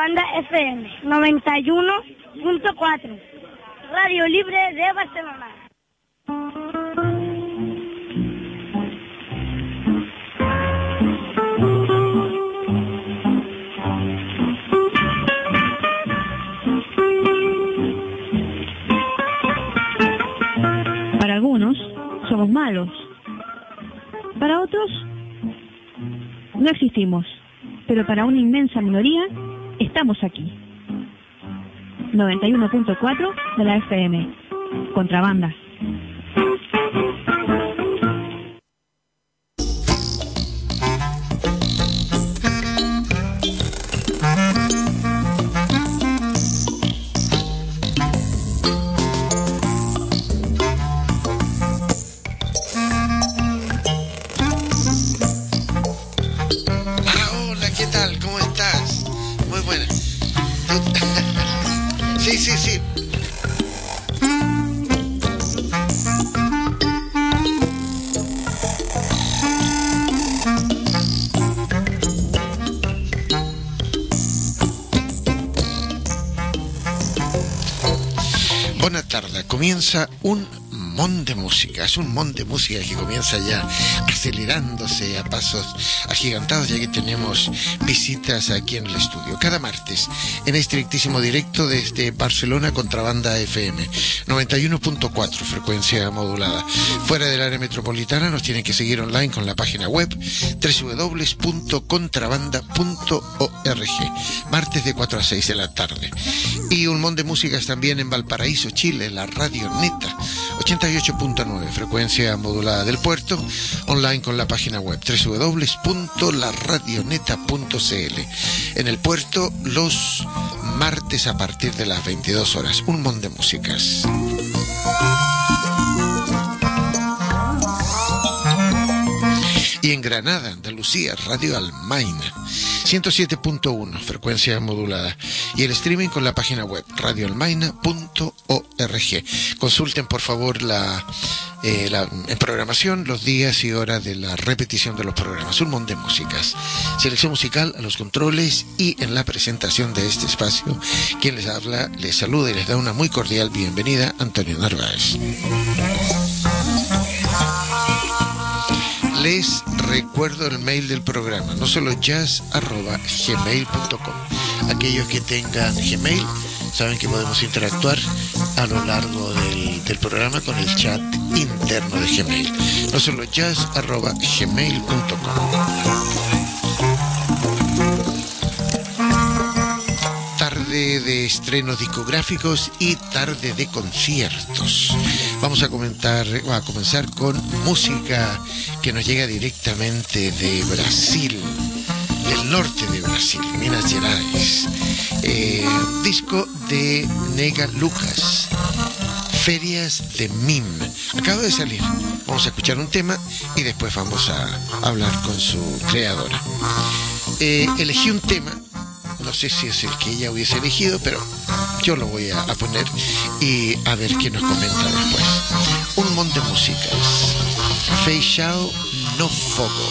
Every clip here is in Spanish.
Contrabanda FM 91.4, Radio Libre de Barcelona. Para algunos somos malos, para otros no existimos, pero para una inmensa minoría estamos aquí. 91.4 de la FM. Contrabanda. Sí. Buena tarde, comienza un mon de música, es un mon de música que comienza ya acelerándose a pasos agigantados, ya que tenemos visitas aquí en el estudio. Cada martes, en estrictísimo directo desde Barcelona, Contrabanda FM 91.4, frecuencia modulada. Fuera del área metropolitana nos tienen que seguir online con la página web www.contrabanda.org, martes de 4 a 6 de la tarde. Y un mon de músicas también en Valparaíso, Chile, la Radio Neta 88.9, frecuencia modulada del puerto, online con la página web www.laradioneta.cl. En el puerto los martes a partir de las 22 horas, un mon de músicas. Y en Granada, Andalucía, Radio Almaina 107.1, frecuencia modulada, y el streaming con la página web radioalmaina.org. Consulten por favor la programación, los días y horas de la repetición de los programas. Un montón de músicas. Selección musical a los controles, y en la presentación de este espacio, quien les habla, les saluda y les da una muy cordial bienvenida, Antonio Narváez. Les recuerdo el mail del programa, no solo jazz@gmail.com. Aquellos que tengan Gmail saben que podemos interactuar a lo largo del programa con el chat interno de Gmail. No solo jazz@gmail.com. Tarde de estrenos discográficos y tarde de conciertos. Vamos a comenzar con música que nos llega directamente de Brasil, del norte de Brasil, Minas Gerais. Disco de Nega Lucas, Ferias de Mim. Acaba de salir. Vamos a escuchar un tema y después vamos a hablar con su creadora. Elegí un tema, no sé si es el que ella hubiese elegido, pero yo lo voy a poner y a ver qué nos comenta después. Un montón de músicas. Feixao no Fogo.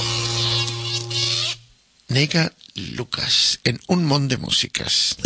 Nega Lucas en un montón de músicas.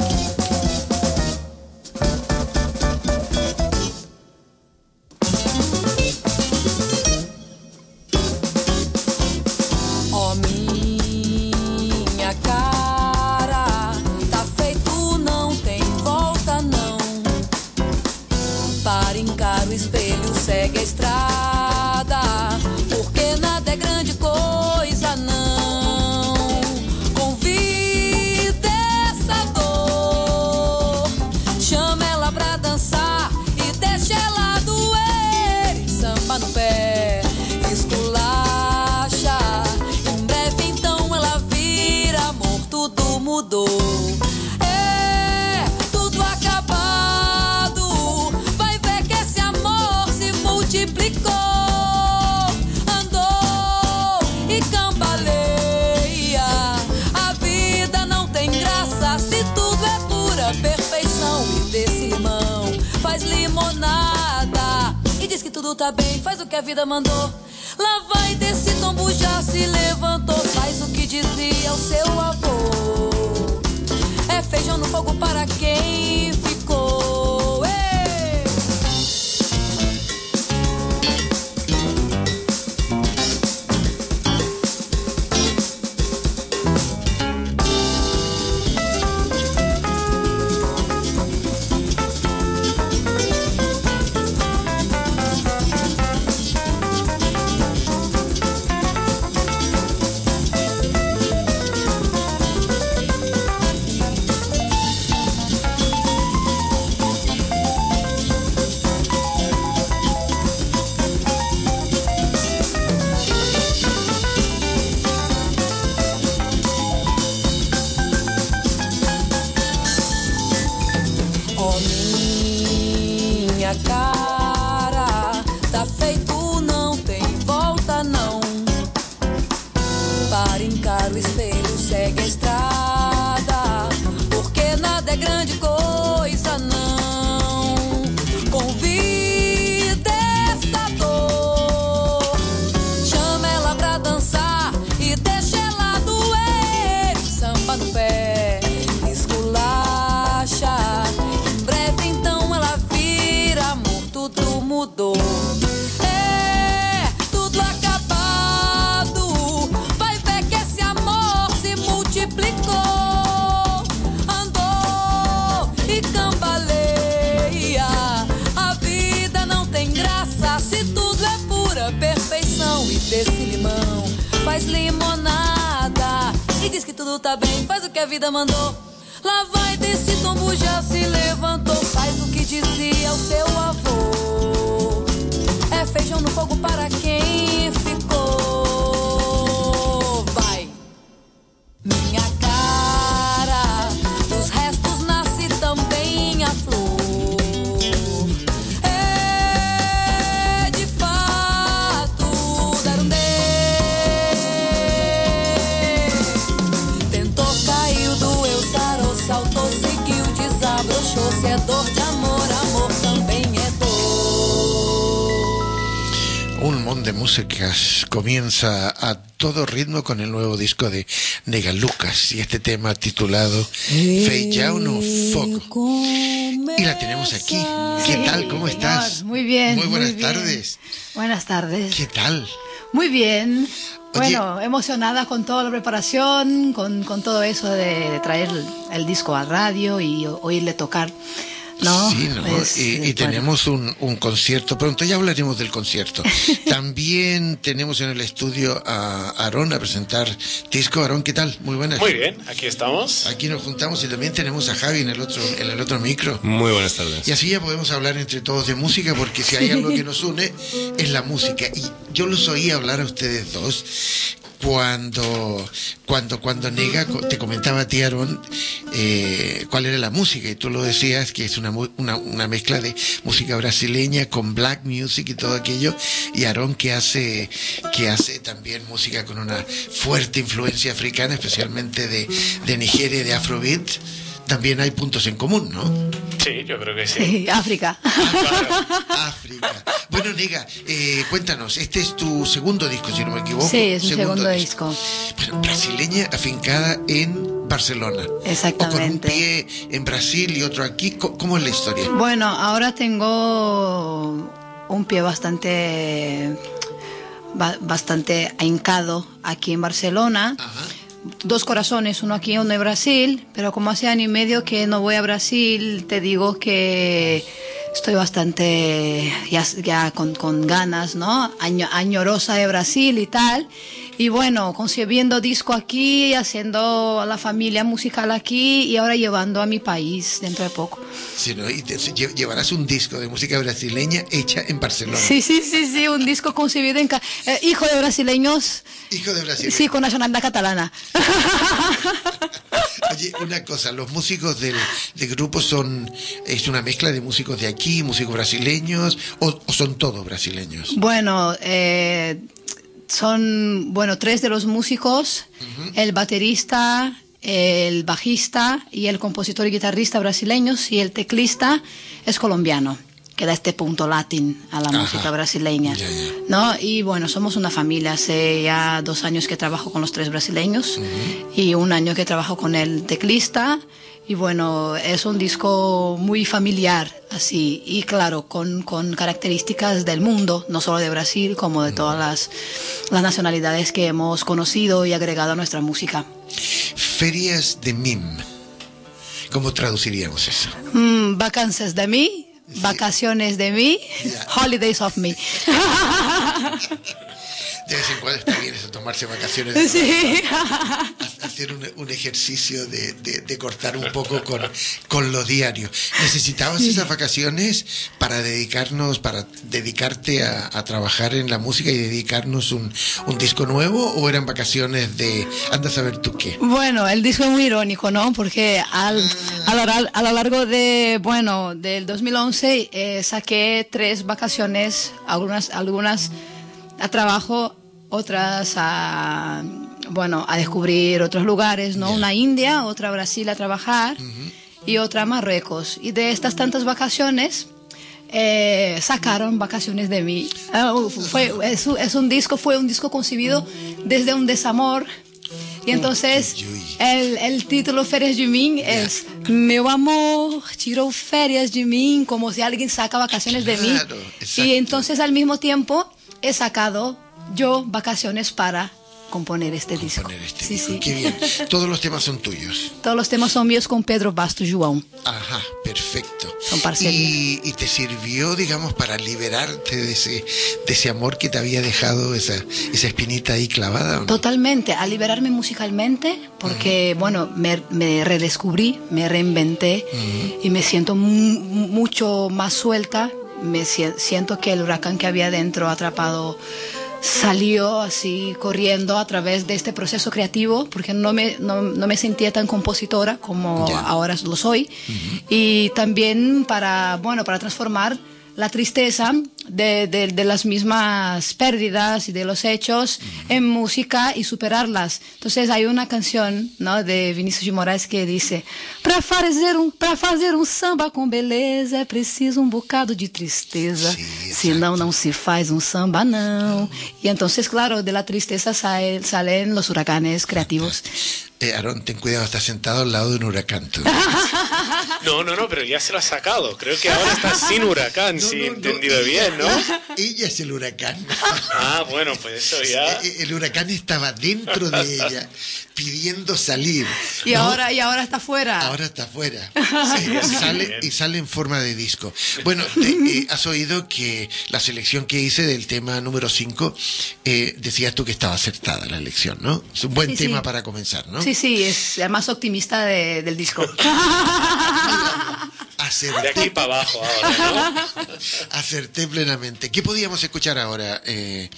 Segue a estrada, porque nada é grande coisa, não. Convida essa dor, chama ela pra dançar e deixa ela doer. Samba no pé, esculacha, em breve então ela vira amor, tudo mudou. Tudo tá bem, faz o que a vida mandou. Lá vai desse tombo, já se levantou. Faz o que dizia o seu avô. É para quem ficou. Ei! Cara, tá feito, não tem volta não. Para encara o espelho, segue a estrada, porque nada é grande coisa não. Convida essa dor, chama ela pra dançar e deixa ela doer. Samba no pé, esculacha, em breve então ela vira amor, tudo mudou. É tudo acabado, vai ver que esse amor se multiplicou. Andou e cambaleia, a vida não tem graça se tudo é pura perfeição. E desse limão faz limonada e diz que tudo tá bem, faz o que a vida mandou. Lá vai desse tombo, já se levantou, faz o que dizia o seu avô. É feijão no fogo para quem ficou. Vai! Minha cara, dos restos nasce também a flor. É de fato Darundê. Tentou, caiu, doeu, sarou, saltou, seguiu, desabrochou. Se é dor de amor, amor também é dor. Un montón de músicas comienza a todo ritmo con el nuevo disco de Nega Lucas y este tema titulado Feijão no Fogo. Y la tenemos aquí. ¿Qué tal? ¿Cómo estás? Muy bien. Muy buenas bien. tardes. Buenas tardes. ¿Qué tal? Muy bien. Oye. Bueno, emocionada con toda la preparación, con todo eso de traer el disco a radio y oírle tocar. ¿No? Sí, ¿no? Pues, y bueno. tenemos un concierto pronto, ya hablaremos del concierto. También tenemos en el estudio a Aarón a presentar disco. Aarón, ¿qué tal? Muy buenas. Muy bien, aquí estamos. Aquí nos juntamos y también tenemos a Javi en el otro micro. Muy buenas tardes. Y así ya podemos hablar entre todos de música, porque si hay algo que nos une es la música. Y yo los oí hablar a ustedes dos cuando Nega te comentaba a ti, Aarón, cuál era la música, y tú lo decías que es una mezcla de música brasileña con black music y todo aquello, y Aarón que hace también música con una fuerte influencia africana, especialmente de Nigeria y de Afrobeat. También hay puntos en común, ¿no? Sí, yo creo que sí. Sí, África. África. Bueno, Nega, cuéntanos, este es tu segundo disco, si no me equivoco. Sí, es mi segundo disco. Bueno, brasileña afincada en Barcelona. Exactamente. O con un pie en Brasil y otro aquí. ¿Cómo es la historia? Bueno, ahora tengo un pie bastante ahincado aquí en Barcelona. Ajá. 2 corazones, uno aquí y uno en Brasil, pero como hace año y medio que no voy a Brasil, te digo que estoy bastante ya con ganas, ¿no? Añorosa de Brasil y tal. Y bueno, concebiendo disco aquí, haciendo la familia musical aquí y ahora llevando a mi país dentro de poco. Sí, ¿no? Y llevarás un disco de música brasileña hecha en Barcelona. Sí, un disco concebido en... hijo de brasileños. Hijo de Brasil. Sí, con nacionalidad catalana. Oye, una cosa, los músicos del grupo es una mezcla de músicos de aquí, músicos brasileños, o son todos brasileños. Bueno, son 3 de los músicos, el baterista, el bajista y el compositor y guitarrista brasileños, y el teclista es colombiano, que da este punto latín a la música brasileña, ya. ¿no? Y bueno, somos una familia. Hace ya 2 años que trabajo con los 3 brasileños y 1 año que trabajo con el teclista, Y bueno, es un disco muy familiar, así, y claro, con características del mundo, no solo de Brasil, como de todas las nacionalidades que hemos conocido y agregado a nuestra música. Ferias de MIM. ¿Cómo traduciríamos eso? Vacances de mí, vacaciones de mí, holidays of me. De vez en cuando está bien eso, tomarse vacaciones. Sí. Hacer un ejercicio de cortar un poco con lo diario. ¿Necesitabas esas vacaciones para dedicarte a trabajar en la música y dedicarnos un disco nuevo, o eran vacaciones de anda a saber tú qué? Bueno, el disco es muy irónico, ¿no? Porque a lo largo del 2011 saqué 3 vacaciones, algunas a trabajo, otras a descubrir otros lugares, ¿no? Una a India, otra a Brasil a trabajar y otra a Marruecos. Y de estas tantas vacaciones sacaron Vacaciones de mí. Fue un disco concebido desde un desamor. Y entonces el título Férias de mim es Meu amor tirou férias de mim, como si alguien saca vacaciones de mí. Exacto. Y entonces al mismo tiempo he sacado yo vacaciones para componer este disco. Sí. Qué bien. Todos los temas son tuyos. Todos los temas son míos con Pedro Bastos João. Ajá, perfecto. Son parcería. ¿Y te sirvió, digamos, para liberarte de ese amor que te había dejado esa espinita ahí clavada, ¿o no? Totalmente, a liberarme musicalmente, porque, me redescubrí, me reinventé y me siento mucho más suelta. Siento que el huracán que había dentro atrapado salió así corriendo a través de este proceso creativo, porque no me sentía tan compositora como ahora lo soy. Y también para transformar la tristeza de las mismas pérdidas y de los hechos en música y superarlas. Entonces hay una canción, ¿no?, de Vinícius de Moraes que dice: para fazer samba com beleza é preciso bocado de tristeza, senão não se faz samba não. Y entonces, claro, de la tristeza salen los huracanes creativos. Aarón, ten cuidado, estás sentado al lado de un huracán tú. No, pero ya se lo ha sacado. Creo que ahora está sin huracán, si he entendido bien, ¿no? Ella es el huracán. Bueno, pues eso ya... El huracán estaba dentro de ella, pidiendo salir. Y ahora está fuera. Ahora está fuera. Sale en forma de disco. Bueno, has oído que la selección que hice del tema número 5, decías tú que estaba acertada la elección, ¿no? Es un buen tema para comenzar, ¿no? Sí, es el más optimista del disco. De aquí para abajo ahora, ¿no? Acerté plenamente. ¿Qué podíamos escuchar ahora de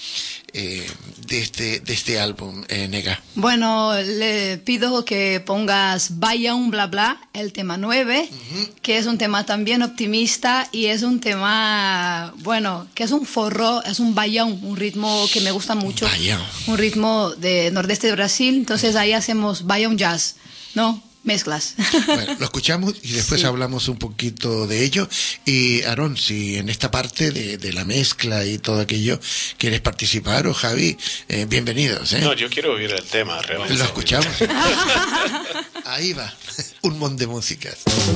este álbum, Nega? Bueno, le pido que pongas Vaya un bla bla, el tema 9, que es un tema también optimista y es un tema, que es un forró, es un baião, un ritmo que me gusta mucho. Un ritmo de nordeste de Brasil, entonces ahí hacemos baião jazz, ¿no? Mezclas. Bueno, lo escuchamos y después hablamos un poquito de ello. Y Aarón, si en esta parte de la mezcla y todo aquello quieres participar, o Javi, bienvenidos. No, yo quiero oír el tema, realmente. Lo escuchamos. Ahí va, un montón de músicas.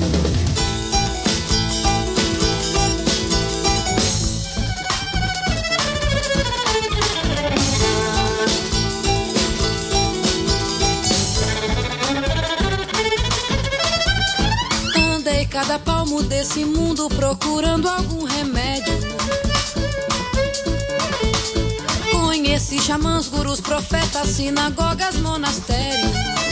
Cada palmo desse mundo procurando algum remédio. Conheci xamãs, gurus, profetas, sinagogas, monastérios.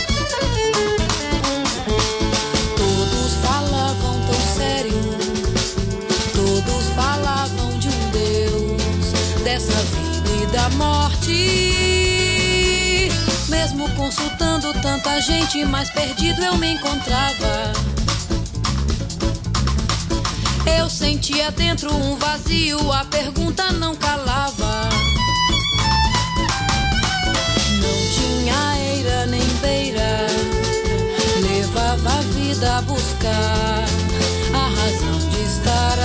Todos falavam tão sério, todos falavam de Deus, dessa vida e da morte. Mesmo consultando tanta gente, mais perdido eu me encontrava. Eu sentia dentro vazio, a pergunta não calava. Não tinha eira nem beira, levava a vida a buscar a razão de estar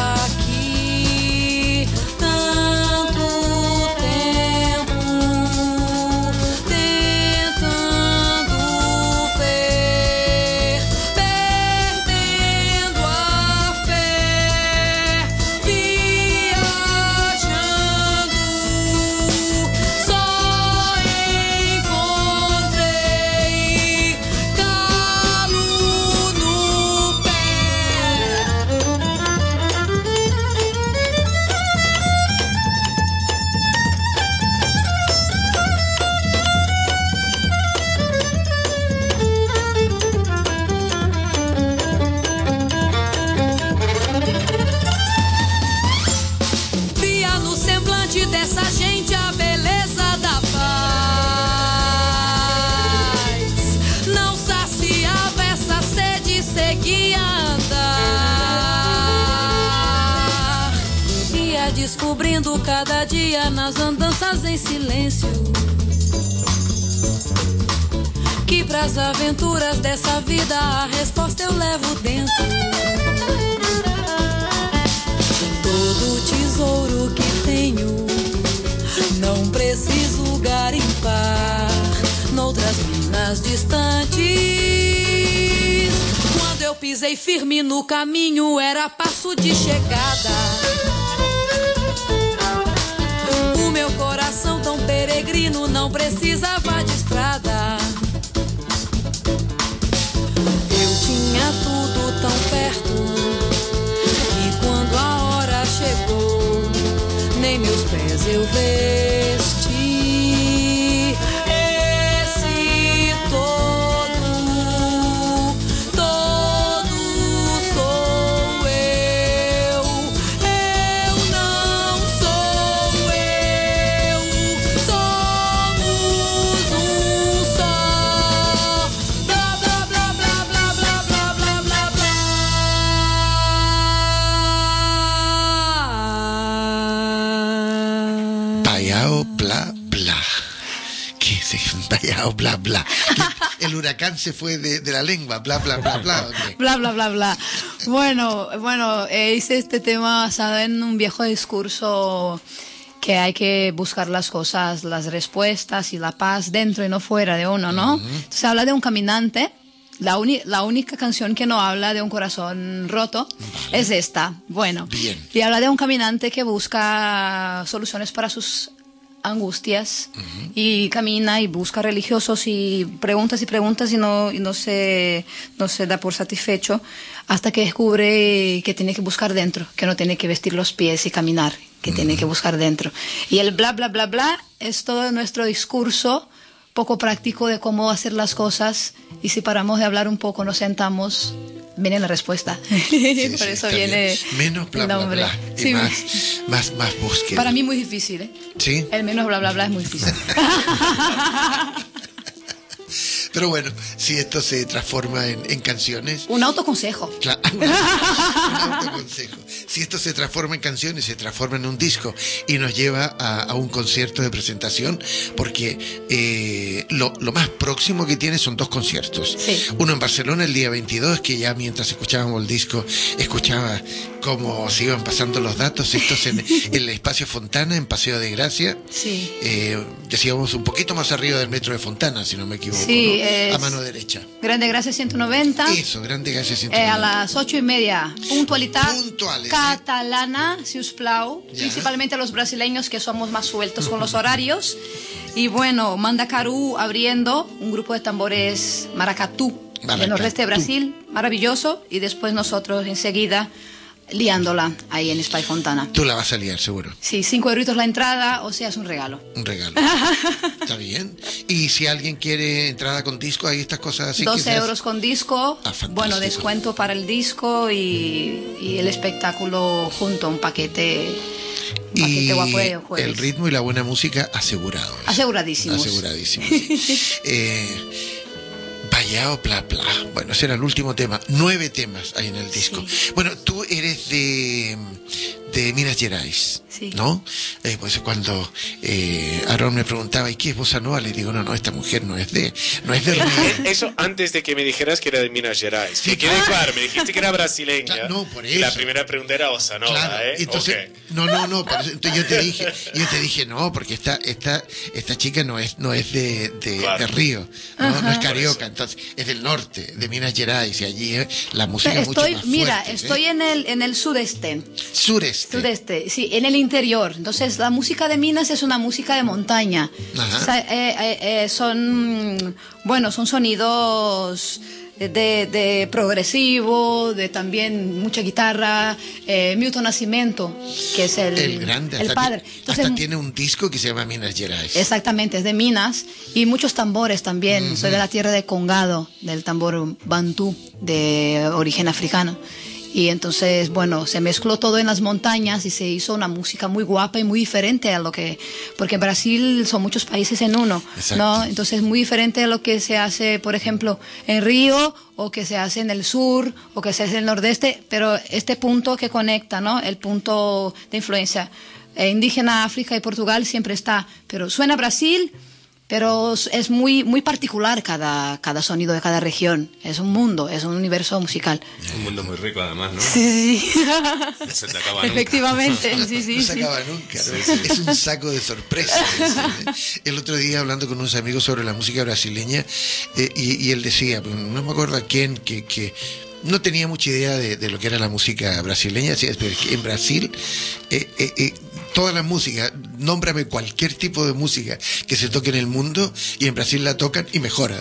aqui. Tanto tempo tentando ver descobrindo cada dia nas andanças em silêncio que pras aventuras dessa vida a resposta eu levo dentro. Todo tesouro que tenho não preciso garimpar noutras minas distantes. Quando eu pisei firme no caminho era passo de chegada. O meu coração tão peregrino não precisava de estrada. Eu tinha tudo tão perto e quando a hora chegou nem meus pés eu vesti. Esse todo sou eu. Eu não sou eu. Somos um só. Blá blá blá blá blá blá blá blá blá blá. Payao bla bla. ¿Qué es eso? Payao bla bla. El huracán se fue de la lengua, bla bla bla bla. ¿Okay? Bla, bla, bla, bla. Bueno, hice este tema basado en un viejo discurso que hay que buscar las cosas, las respuestas y la paz dentro y no fuera de uno, ¿no? Entonces habla de un caminante. La única canción que no habla de un corazón roto es esta. Bueno, bien. Y habla de un caminante que busca soluciones para sus angustias y camina y busca religiosos y preguntas y no se da por satisfecho hasta que descubre que tiene que buscar dentro, que no tiene que vestir los pies y caminar, que tiene que buscar dentro. Y el bla bla bla bla es todo nuestro discurso poco práctico de cómo hacer las cosas, y si paramos de hablar un poco, nos sentamos, viene la respuesta. Sí, Por eso está viene bien. Menos bla el bla nombre. bla y Sí. más búsqueda. Para mí muy difícil, ¿eh? Sí. El menos bla bla bla es muy difícil. Pero bueno, si esto se transforma en canciones. Un autoconsejo. Claro, un autoconsejo. Si esto se transforma en canciones, se transforma en un disco y nos lleva a un concierto de presentación, porque lo más próximo que tiene son 2 conciertos. Sí. Uno en Barcelona el día 22, que ya mientras escuchábamos el disco, escuchaba cómo se iban pasando los datos. Estos en el Espacio Fontana, en Paseo de Gracia. Sí. Decíamos un poquito más arriba del metro de Fontana, si no me equivoco. Sí, ¿no? es A mano derecha. Grande Gracia 190. Eso, Grande Gracia 190. A las 8:30. Puntualidad Puntuales, catalana, si us plau. Ya. Principalmente los brasileños, que somos más sueltos con los horarios. Y bueno, Mandacaru abriendo, un grupo de tambores maracatú, del nordeste de Brasil, maravilloso. Y después nosotros enseguida liándola ahí en Spy Fontana. Tú la vas a liar, seguro. Sí, 5 euritos la entrada, o sea, es un regalo. Un regalo. Está bien. Y si alguien quiere entrada con disco, hay estas cosas así. 12 quizás. euros con disco, Fantástico. bueno, descuento para el disco y el espectáculo junto, un paquete Y guapo de jueves. el ritmo y la buena música asegurados. Aseguradísimos. Aseguradísimos. Payao bla bla. Bueno, ese era el último tema. 9 temas hay en el disco. Sí. Bueno, tú eres de Minas Gerais, Sí. ¿no? Pues cuando Aarón me preguntaba, ¿y qué es bossa nova? Le digo, no, esta mujer no es de Río. Eso antes de que me dijeras que era de Minas Gerais. Sí, Que quede claro. claro, me dijiste que era brasileña. Claro, no, por Y la eso. primera pregunta era bossa nova, Claro, ¿eh? entonces, Ok. no, por eso, entonces yo te dije no, porque esta chica no es de Claro. Río, no es carioca, entonces es del norte, de Minas Gerais, y allí la música es mucho más fuerte. Estoy en el sudeste. Sureste. Sí, en el interior. Entonces, la música de Minas es una música de montaña. Ajá. O sea, son sonidos de progresivo, de también mucha guitarra. Milton Nascimento, que es el grande, el hasta padre. hasta tiene un disco que se llama Minas Gerais. Exactamente, es de Minas, y muchos tambores también. Soy de la tierra de Congado, del tambor bantú de origen africano. Y entonces, bueno, se mezcló todo en las montañas y se hizo una música muy guapa y muy diferente a lo que... Porque en Brasil son muchos países en uno, ¿no? Entonces, muy diferente a lo que se hace, por ejemplo, en Río, o que se hace en el sur, o que se hace en el nordeste, pero este punto que conecta, ¿no? El punto de influencia indígena, África y Portugal siempre está, pero suena Brasil... Pero es muy particular cada sonido de cada región. Es un mundo, es un universo musical. Un mundo muy rico, además, ¿no? Sí. No se te acaba nunca. Efectivamente, sí. No se acaba nunca, ¿no? Es un saco de sorpresas. El otro día, hablando con unos amigos sobre la música brasileña, y él decía, no me acuerdo a quién, que no tenía mucha idea de lo que era la música brasileña. Decía, pero en Brasil... toda la música, nómbrame cualquier tipo de música que se toque en el mundo y en Brasil la tocan y mejora.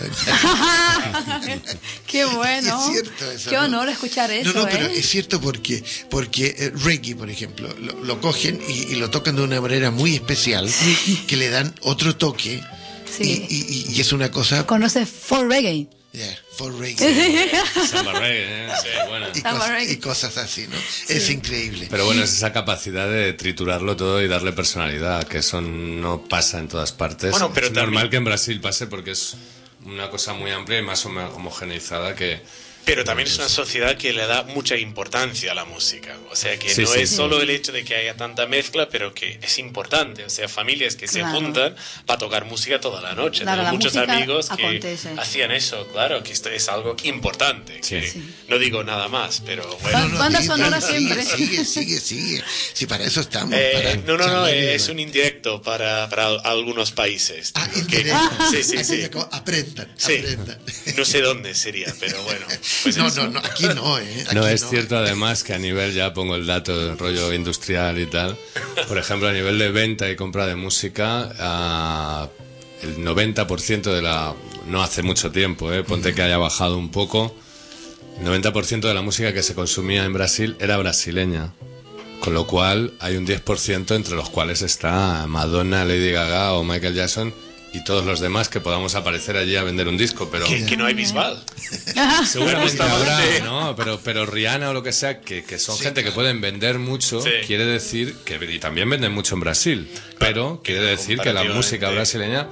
Qué bueno. Es cierto eso. Qué honor escuchar eso. No, pero es cierto porque reggae, por ejemplo, lo cogen y lo tocan de una manera muy especial, que le dan otro toque. Sí. Y es una cosa... ¿Conoce For Reggae? Yeah, for reggae. Samba reggae, sí, bueno. Y cosas así, ¿no? Sí. Es increíble. Pero bueno, es esa capacidad de triturarlo todo y darle personalidad, que eso no pasa en todas partes. Bueno, pero es también... normal que en Brasil pase porque es una cosa muy amplia y más homogeneizada que... Pero también es una sociedad que le da mucha importancia a la música. O sea, que Sí, no sí. es solo el hecho de que haya tanta mezcla, pero que es importante. O sea, familias que Claro. se juntan para tocar música toda la noche. Claro, Tengo la muchos música amigos que acontece. hacían eso, claro, que esto es algo importante. Sí. Que no digo nada más, pero bueno. Banda sigue, sonora sigue, siempre. Sigue. Sí, para eso estamos. No, charlar es un indirecto para algunos países. Ah, Digo, que- indirecto. Sí. Aprendan. No sé dónde sería, pero bueno. Pues No, eso. aquí no, ¿eh? Aquí No, es cierto además que a nivel, ya pongo el dato del rollo industrial y tal, por ejemplo, a nivel de venta y compra de música, el 90% de la... No hace mucho tiempo, ponte que haya bajado un poco, el 90% de la música que se consumía en Brasil era brasileña. Con lo cual hay un 10% entre los cuales está Madonna, Lady Gaga o Michael Jackson y todos los demás que podamos aparecer allí a vender un disco, pero... Que no hay Bisbal. Seguramente Bueno, habrá, sí. ¿no? Pero Rihanna o lo que sea, que son Sí, gente claro. que pueden vender mucho, Sí. quiere decir que... Y también venden mucho en Brasil, pero quiere decir que la música brasileña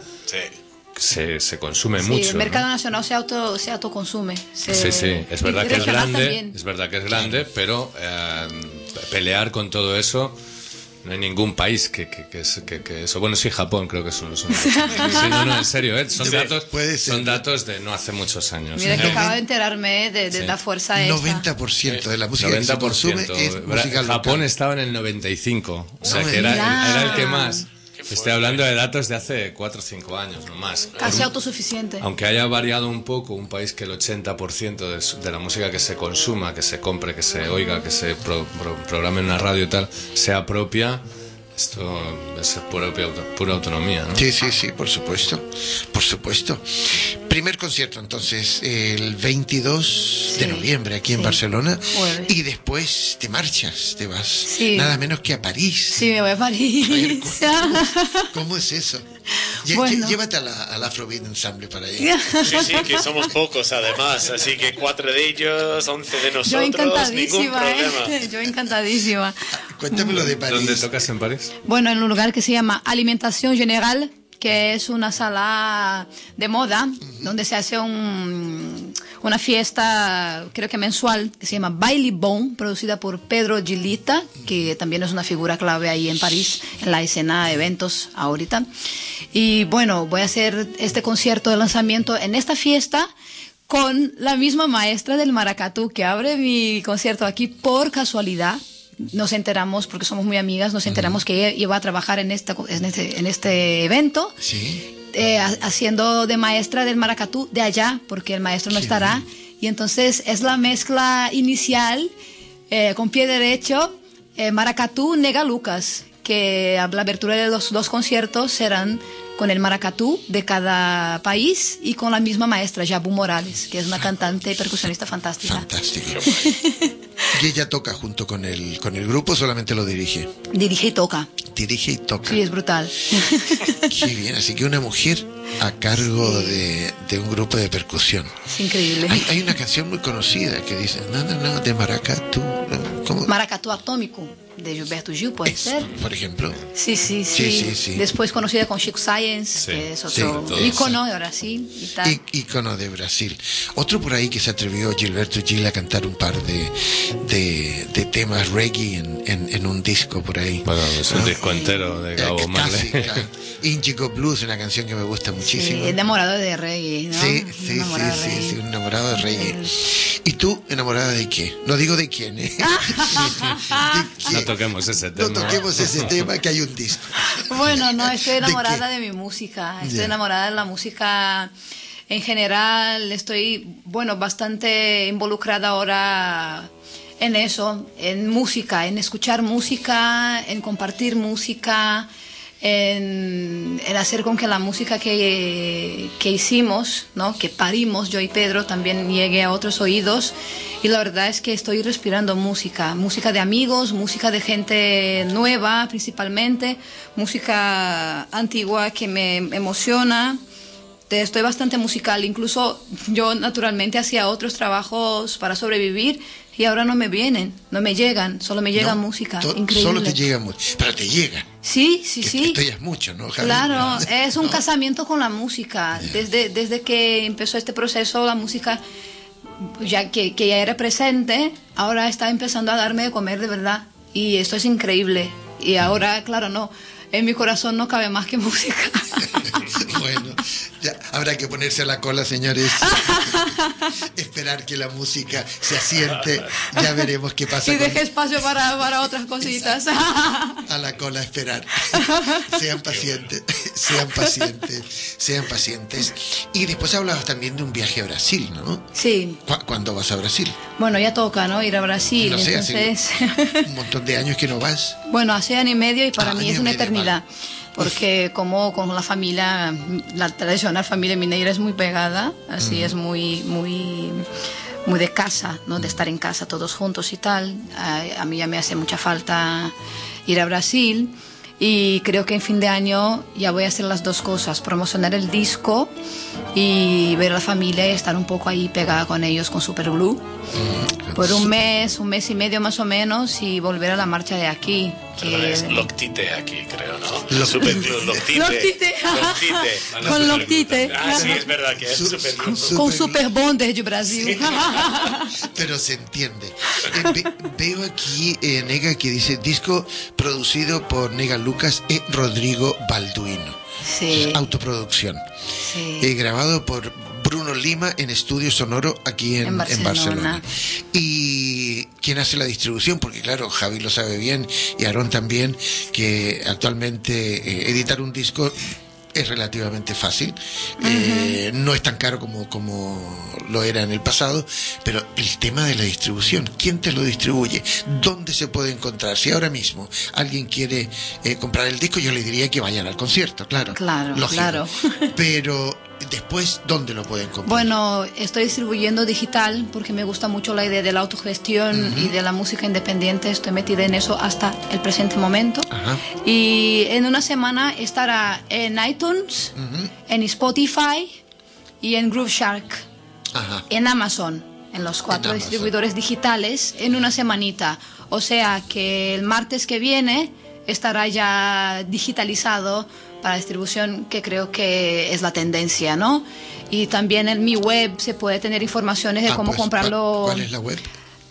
Sí. se consume Sí, mucho. el mercado nacional se autoconsume. Sí, es verdad y que es regional grande, también. es verdad que es grande, pero pelear con todo eso... No hay ningún país que eso... Bueno, sí, Japón creo que es uno. Sí, no, en serio, son datos puede ser. son datos de no hace muchos años. Mira que acabo de enterarme de la fuerza esa. 90% de la música que se consume es música Japón local. estaba en el 95, o sea No que me era el que más. fuerte. Estoy hablando de datos de hace 4 o 5 años, no más. Casi autosuficiente. Aunque haya variado un poco, un país que el 80% de la música que se consuma, que se compre, que se oiga, que se programe en una radio y tal, sea propia, esto es pura autonomía, ¿no? Sí, por supuesto. Primer concierto, entonces, el 22 de noviembre aquí en Barcelona. Jueves. Y después te marchas, te vas. Sí. Nada menos que a París. Sí, me voy a París. ¿Cómo es eso? Bueno. Llévate al Afrobeat Ensemble para allá. Sí, que somos pocos además, así que 4 de ellos, 11 de nosotros, Yo ningún encantadísima, problema. Yo encantadísima. Cuéntamelo de París. ¿Dónde tocas en París? Bueno, en un lugar que se llama Alimentación General, que es una sala de moda, donde se hace una fiesta, creo que mensual, que se llama Baile Bon, producida por Pedro Gilita, que también es una figura clave ahí en París, en la escena de eventos ahorita. Y bueno, voy a hacer este concierto de lanzamiento en esta fiesta con la misma maestra del maracatú que abre mi concierto aquí por casualidad. Nos enteramos, porque somos muy amigas, nos enteramos que ella iba a trabajar en este evento, Sí. haciendo de maestra del maracatú de allá, porque el maestro no estará. Y entonces es la mezcla inicial, con pie derecho, maracatú Nega Lucas, que la apertura de los dos conciertos serán con el maracatú de cada país y con la misma maestra, Jabu Morales, que es una cantante y percusionista fantástica. Fantástico. Y ella toca junto con el grupo, solamente lo dirige. Dirige y toca. Dirige y toca. Sí, es brutal. Qué bien, así que una mujer a cargo de un grupo de percusión. Es increíble. Hay una canción muy conocida que dice, no, de maracatú. ¿Cómo? Maracatú Atómico, de Gilberto Gil, ¿puede ser? Por ejemplo. Sí. Sí. Después conocida con Chico Science, que es otro ícono de Brasil y tal. Ícono de Brasil. Otro por ahí que se atrevió Gilberto Gil a cantar un par de temas reggae en un disco por ahí. Bueno, es un disco entero de Gabo Marley. Indigo Blues, una canción que me gusta muchísimo. Sí, enamorado de reggae, ¿no? Sí, enamorado de reggae. ¿Y tú, enamorada de qué? No digo de quién, ¿eh? No toquemos ese tema. No toquemos ese tema, que hay un disco. Bueno, no, estoy enamorada de mi música. Estoy enamorada de la música en general. Estoy, bastante involucrada ahora en eso, en música, en escuchar música, en compartir música, en hacer con que la música que hicimos, ¿no? Que parimos yo y Pedro, también llegue a otros oídos. Y la verdad es que estoy respirando música de amigos, música de gente nueva principalmente, música antigua que me emociona. Estoy bastante musical, incluso yo naturalmente hacía otros trabajos para sobrevivir y ahora no me llegan, solo me llega música. Increíble. Solo te llega música, pero te llega. Sí. Esto ya es mucho, ¿no, Javier? Claro, es un casamiento con la música. Desde que empezó este proceso, la música, ya que ya era presente, ahora está empezando a darme de comer de verdad. Y esto es increíble. Y ahora, claro, en mi corazón no cabe más que música. Bueno, ya habrá que ponerse a la cola, señores. Esperar que la música se asiente. Ya veremos qué pasa. Y deje espacio para otras cositas. A la cola a esperar. Sean pacientes. Y después hablabas también de un viaje a Brasil, ¿no? Sí. ¿Cuándo vas a Brasil? Bueno, ya toca, ¿no? Ir a Brasil. No sé, entonces... hace un montón de años que no vas. Bueno, hace año y medio y para mí es una eternidad. Vale. Porque como con la familia, la tradicional familia mineira es muy pegada, así es muy de casa, ¿no? De estar en casa todos juntos y tal. A mí ya me hace mucha falta ir a Brasil y creo que en fin de año ya voy a hacer las dos cosas, promocionar el disco y ver a la familia y estar un poco ahí pegada con ellos con Super Blue por un mes y medio más o menos y volver a la marcha de aquí. Es Loctite aquí, creo, ¿no? Superclub, Loctite. Con Loctite. Sí, es verdad que es Superclub. Con Super Bonders de Brasil. Sí. Pero se entiende. Veo aquí, Nega, que dice disco producido por Nega Lucas y Rodrigo Balduino. Sí. Autoproducción. Sí. Grabado por Bruno Lima en Estudio Sonoro aquí en Barcelona. ¿Y quién hace la distribución? Porque claro, Javi lo sabe bien y Aarón también, que actualmente editar un disco es relativamente fácil. No es tan caro como lo era en el pasado, pero el tema de la distribución, ¿quién te lo distribuye? ¿Dónde se puede encontrar? Si ahora mismo alguien quiere comprar el disco, yo le diría que vayan al concierto, claro, lógico. Claro. Pero después, ¿dónde lo pueden comprar? Bueno, estoy distribuyendo digital porque me gusta mucho la idea de la autogestión y de la música independiente. Estoy metida en eso hasta el presente momento. Ajá. Y en una semana estará en iTunes, en Spotify y en Groove Shark. Ajá. En Amazon, en los 4 distribuidores digitales, en una semanita. O sea que el martes que viene estará ya digitalizado para distribución, que creo que es la tendencia, ¿no? Y también en mi web se puede tener informaciones de cómo comprarlo. ¿Cuál es la web?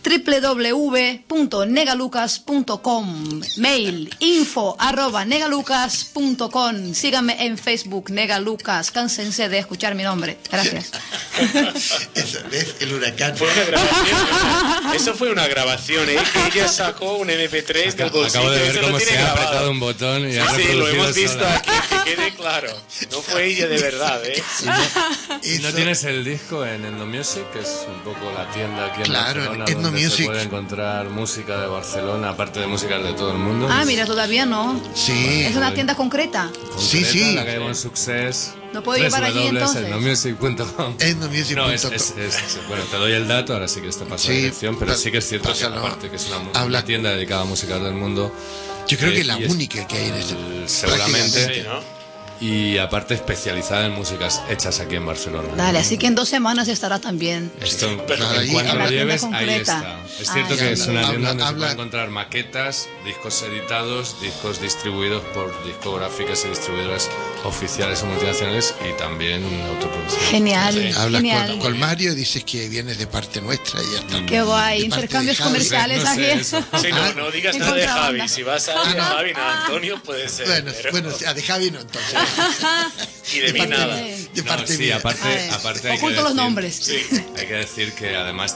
www.negalucas.com. Mail info@negalucas.com. Síganme en Facebook, Negalucas. Cánsense de escuchar mi nombre. Gracias. Eso, ¿ves? El huracán. Fue una grabación. Eso fue una grabación, ¿eh? Que ella sacó un MP3 del bolsillo. Acabo de ver eso cómo tiene se ha grabado. apretado un botón y ha Sí, lo reproducido hemos visto sola. aquí, que quede claro. No fue ella de verdad, ¿eh? ¿Y no tienes el disco en Endomusic, que es un poco la tienda aquí en Claro, Barcelona, en donde Endomusic se puede encontrar música de Barcelona, aparte de músicas de todo el mundo? Ah, mira, todavía no. Sí. Es una tienda concreta. Sí, sí. La calle Bon Success. ¿No puedo llevar allí, entonces? Endomusic.com. Endomusic.com. No, bueno, te doy el dato, ahora sí que te paso la dirección, pero sí que es cierto que aparte que es una tienda dedicada a música del mundo. Yo creo que es la única que hay en este. Seguramente. Sí, ¿no? y aparte especializada en músicas hechas aquí en Barcelona. Dale, así que en 2 semanas estará también. Esto, ahí en cuanto habla- lo lleves, tienda ahí concreta. está. Es cierto que es una habla- tienda donde se habla- puede encontrar maquetas, discos editados, discos distribuidos por discográficas y distribuidoras oficiales o multinacionales y también autoproducción. Genial, Hablas genial. con Mario, dices que vienes de parte nuestra y ya está. Qué guay, De parte intercambios de Javi. comerciales No sé aquí. eso. Sí, no digas En nada de contrabanda. Javi. Si vas a de Javi, no, Antonio puede ser. Bueno, a de Javi no, entonces. Y de mí parte- nada. De No, parte sí, mía. aparte hay que Oculto los decir- nombres. Hay que decir que además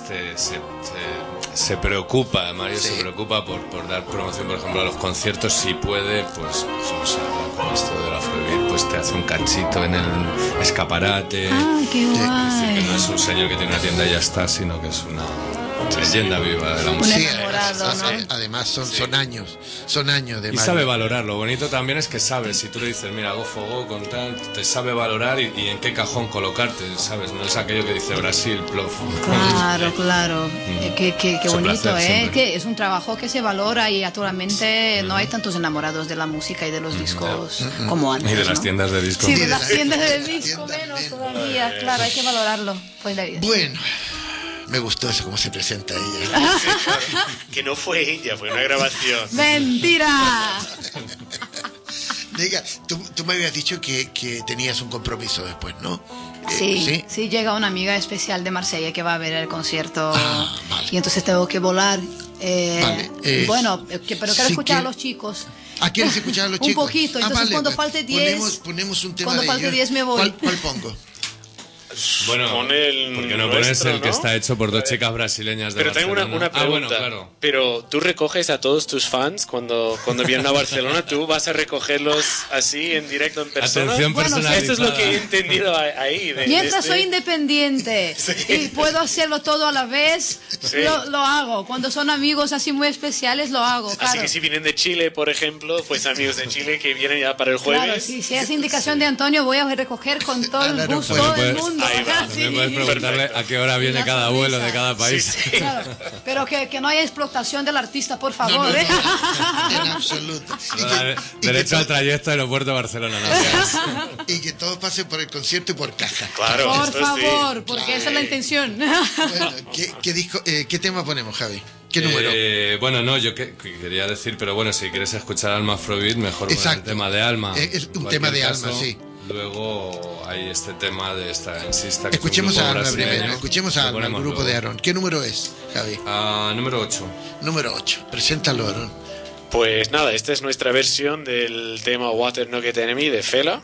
se preocupa, Mario se preocupa por dar promoción, por ejemplo, a los conciertos. Si puede, pues o sea, con esto de la Afrobeat, pues te hace un cachito en el escaparate. Ah, qué Es decir, que guay. no es un señor que tiene una tienda y ya está, sino que es una leyenda viva de la Un música. enamorado, ¿no? Además son años de Y Mario. sabe valorar. Lo bonito también es que sabe, si tú le dices, mira, go for go, con tal, te sabe valorar y en qué cajón colocarte, ¿sabes? No es aquello que dice Brasil, plof. Claro, claro. Qué Es un bonito, placer ¿eh? siempre. Que es un trabajo que se valora y actualmente no hay tantos enamorados de la música y de los discos como antes. Y de las ¿no? tiendas de discos. Sí, Y de de las las tiendas de disco tiendas menos menos. todavía. Claro, hay que valorarlo. Pues la vida. Bueno, me gustó eso, cómo se presenta ella. Que no fue ella, fue una grabación. ¡Mentira! Diga, tú me habías dicho que tenías un compromiso después, ¿no? Sí, llega una amiga especial de Marsella que va a ver el concierto Vale. y entonces tengo que volar. Vale, Bueno, pero quiero si escuchar quiere- a los chicos. ¿Quieres escuchar a los Un chicos? poquito, entonces cuando falte 10, Ponemos un tema cuando de falte ellos. 10 me voy. ¿Cuál pongo? Bueno, Pon el ¿por qué no nuestro, pones el que no? está hecho por 2 chicas brasileñas de Pero tengo Barcelona? una pregunta. Ah, bueno, claro. Pero tú recoges a todos tus fans cuando vienen a Barcelona, tú vas a recogerlos así en directo en persona. Atención Bueno, personalizada. Esto es lo que he entendido ahí. Mientras este- soy independiente y puedo hacerlo todo a la vez, Sí. lo hago. Cuando son amigos así muy especiales, lo hago. Así Claro. que si vienen de Chile, por ejemplo, pues amigos de Chile que vienen ya para el Claro, jueves. si es indicación de Antonio, voy a recoger con todo el Claro, gusto bueno, del pues, mundo. ahí va. Sí. También puedes preguntarle Perfecto. a qué hora viene Una cada vuelo de sonrisa. cada país. Sí, sí. Claro, pero que no haya explotación del artista, por No, favor. no, ¿eh? en absoluto. Derecho al trayecto aeropuerto de Barcelona. ¿No? Y que todo pase por el concierto y por caja. Claro, Por esto favor, sí. porque esa es la intención. Bueno, ¿qué tema ponemos, Javi? ¿Qué número? Bueno, no, yo que quería decir, pero bueno, si quieres escuchar Alma Afrobeat, mejor poner el Exacto. tema de Alma. Es un En tema de cualquier Alma, sí. Luego hay este tema de esta Insista. Que Escuchemos es un a grupo Alma brasileño. primero. Escuchemos a Lo Alma, el ponemos grupo luego. de Aarón. ¿Qué número es, Javi? Número 8. Número 8. Preséntalo, Aarón. Pues nada, esta es nuestra versión del tema Water No Get Enemy de Fela.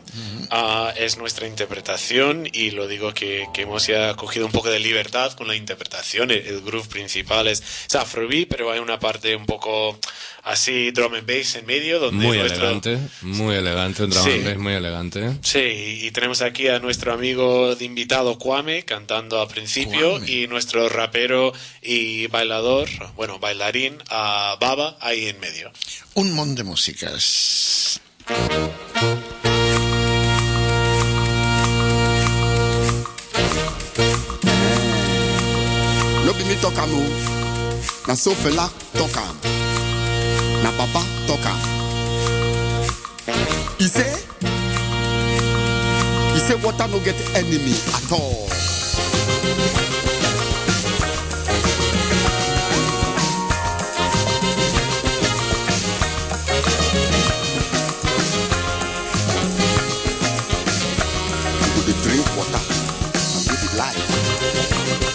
Es nuestra interpretación y lo digo que hemos ya cogido un poco de libertad con la interpretación. El groove principal es Afrobeat, pero hay una parte un poco así drum and bass en medio. Donde Muy elegante, un drum Sí. and bass muy elegante. Sí, y tenemos aquí a nuestro amigo de invitado Kwame cantando al principio Kwame. y nuestro rapero y bailarín Baba ahí en medio. Un montón de músicas. No be me talk am o, na so Fela talk am, na Papa talk am. He say water no get enemy at all. You go dey drink water, and you be life.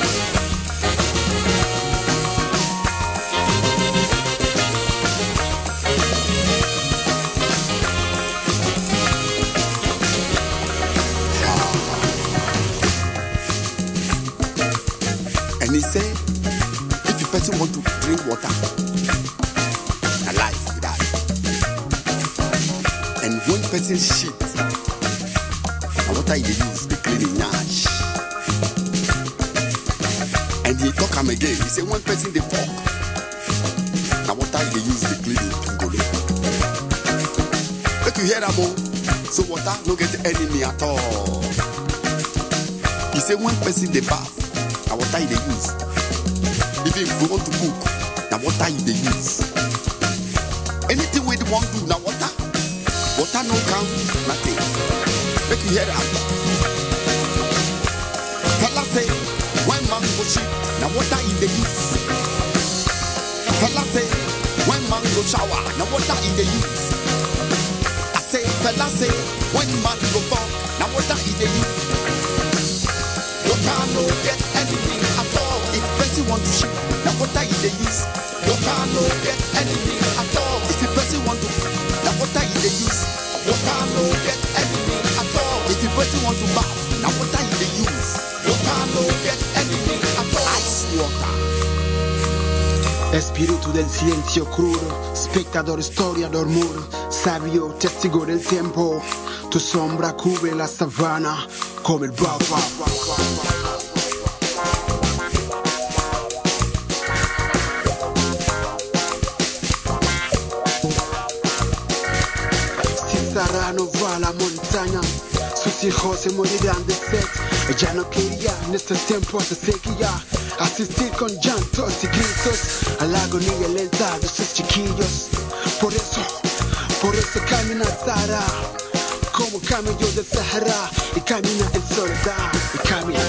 And he say, if a person want to drink water, na life be that. And when person shit, na water he dey use to clean him nyash. And he talk am again. He say when person dey fuck, na water he dey use to clean him pingolo. Make you hear am o. So water no get enemy at all. He say when person dey bath, na water he dey use. Even if you want to cook, na water you dey use. Anything wey you wan do na water. Water no count nothing. you hear that? Fella say, when man go shit, now water in the use. Fella say, when man go shower, now water in the use. I say, fella say, when man go fuck, now water in the use. Water no get anything at all. If person want to shit, now water in the use. Water no get anything at all. If the person want to, now water in the use. Water no get anything at all. If the person want to bath, now water in the use. Water no get anything at all. Ice water. Espíritu del silencio crudo, espectador, historiador mudo, sabio, testigo del tiempo. Tu sombra cubre la sabana como el baba. Si Sara no va a la montaña, sus hijos se morirán de sed. Ella no quería en estos tiempos de sequía asistir con llantos y gritos a la agonía lenta de sus chiquillos. Por eso camina Sara como camello del Sahara y camina en soledad y camina.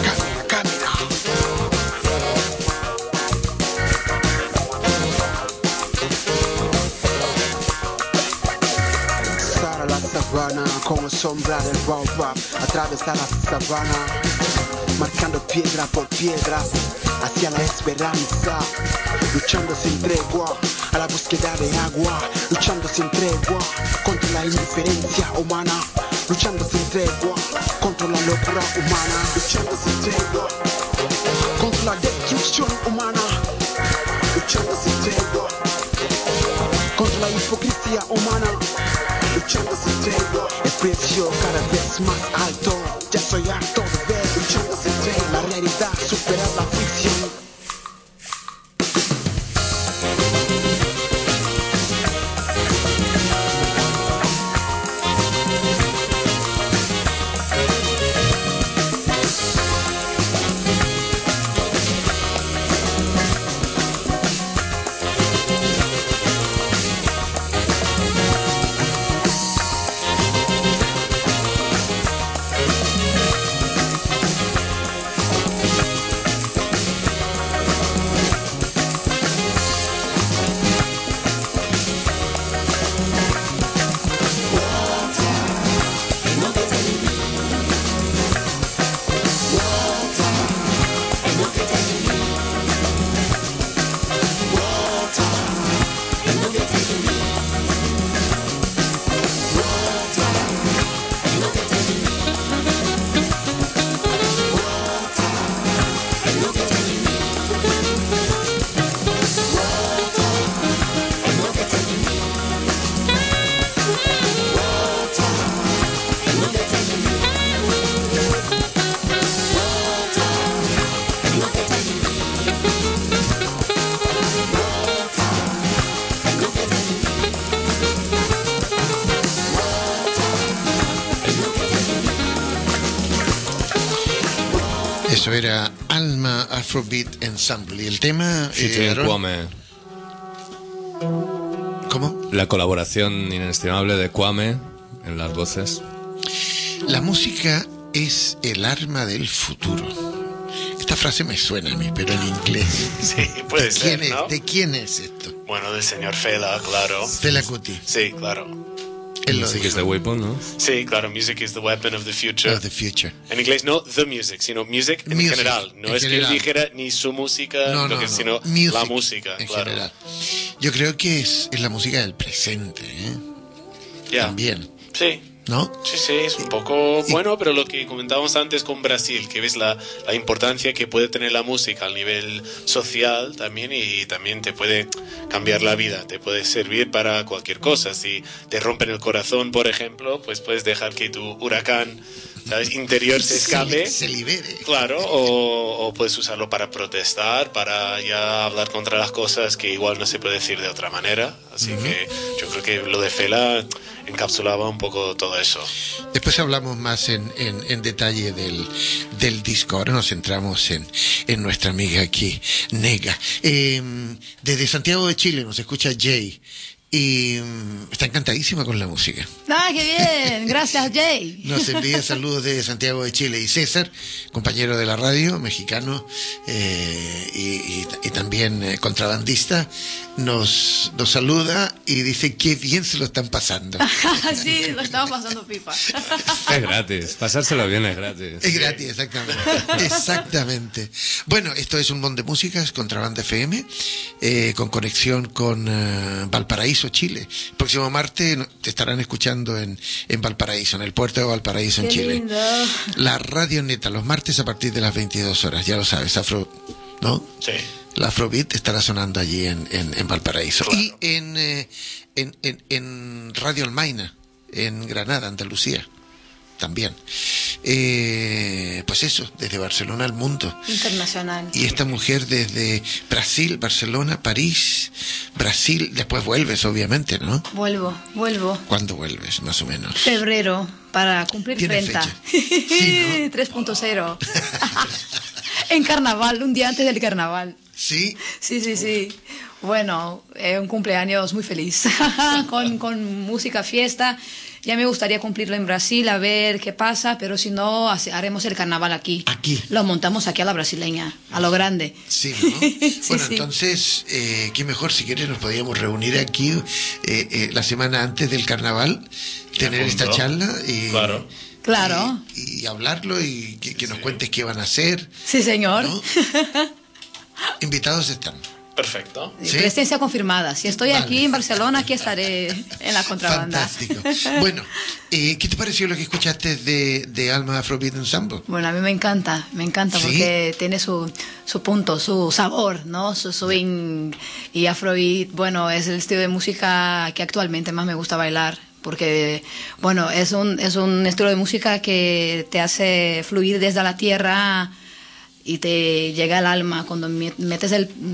Sara la sabana como sombra del baobab atraviesa la sabana marcando piedra por piedra hacia la esperanza, luchando sin tregua a la búsqueda de agua, luchando sin tregua contra la indiferencia humana, luchando sin tregua contra la locura humana, luchando sin tregua contra la destrucción humana, luchando sin tregua contra la hipocresía humana, luchando sin tregua. El precio cada vez más alto, ya soy harto de ver, luchando sin tregua. La realidad supera la ficción. Eso era Alma Afrobeat Ensemble. Y el tema... Kwame. ¿Cómo? La colaboración inestimable de Kwame en las voces. La música es el arma del futuro. Esta frase me suena a mí, pero en inglés. Sí, puede ser, ¿no? ¿De quién es esto? Bueno, del señor Fela, claro. Fela Kuti. Sí, claro. Music is the weapon, ¿no? Sí, claro, music is the weapon of the future. Of the future. En inglés no the music, sino music en general. No es que él dijera ni su música, sino music, la música, en claro. general. Yo creo que es la música del presente, ¿eh? Yeah. También. Sí. ¿No? Sí, es un poco bueno, pero lo que comentábamos antes con Brasil, que ves la importancia que puede tener la música al nivel social también, y también te puede cambiar la vida, te puede servir para cualquier cosa. Si te rompen el corazón, por ejemplo, pues puedes dejar que tu huracán, ¿sabes?, interior se escape. Se libere. Claro, o puedes usarlo para protestar, para ya hablar contra las cosas que igual no se puede decir de otra manera. Así que yo creo que lo de Fela encapsulaba un poco todo eso. Después hablamos más en detalle del disco. Ahora nos centramos en nuestra amiga aquí, Nega. Desde Santiago de Chile nos escucha Jay. y está encantadísima con la música. ¡Ah, qué bien! Gracias, Jay. Nos envía saludos de Santiago de Chile. Y César, compañero de la radio, mexicano, y también contrabandista, nos saluda y dice qué bien se lo están pasando. Sí, lo estamos pasando pipa. Es gratis, pasárselo bien es gratis. Es gratis, exactamente. Exactamente. Bueno, esto es un montón de músicas, Contrabanda FM, con conexión con Valparaíso, Chile. El próximo martes te estarán escuchando en Valparaíso, en el puerto de Valparaíso, en Qué Chile. lindo. La Radio Neta, los martes a partir de las 22 horas, ya lo sabes, ¿no? Sí. La Afrobeat estará sonando allí en Valparaíso. Claro. Y en Radio Almaina, en Granada, Andalucía, también. Pues eso, desde Barcelona al mundo. Internacional. Y esta mujer desde Brasil, Barcelona, París, Brasil, después vuelves, obviamente, ¿no? Vuelvo. ¿Cuándo vuelves, más o menos? Febrero, para cumplir ¿Tiene 30. fecha? Sí, 3.0 En carnaval, un día antes del carnaval. Sí. Sí. Bueno, un cumpleaños muy feliz, con música, fiesta. Ya me gustaría cumplirlo en Brasil, a ver qué pasa, pero si no, haremos el carnaval aquí. Aquí. Lo montamos aquí a la brasileña, a lo grande. Sí, ¿no? Bueno, sí. Entonces, qué mejor, si quieres, nos podríamos reunir aquí la semana antes del carnaval, tener esta charla y... Claro. Y hablarlo y que nos cuentes qué van a hacer. Sí, señor. ¿No? Invitados están. Perfecto. ¿Sí? Presencia confirmada. Si estoy Vale. aquí en Barcelona, aquí estaré en la contrabanda. Fantástico. Bueno, ¿qué te pareció lo que escuchaste de Alma Afrobeat Ensemble? Bueno, a mí me encanta ¿Sí? porque tiene su punto, su sabor, ¿no? Su swing y Afrobeat, bueno, es el estilo de música que actualmente más me gusta bailar. Porque, bueno, es un estilo de música que te hace fluir desde la tierra y te llega al alma cuando metes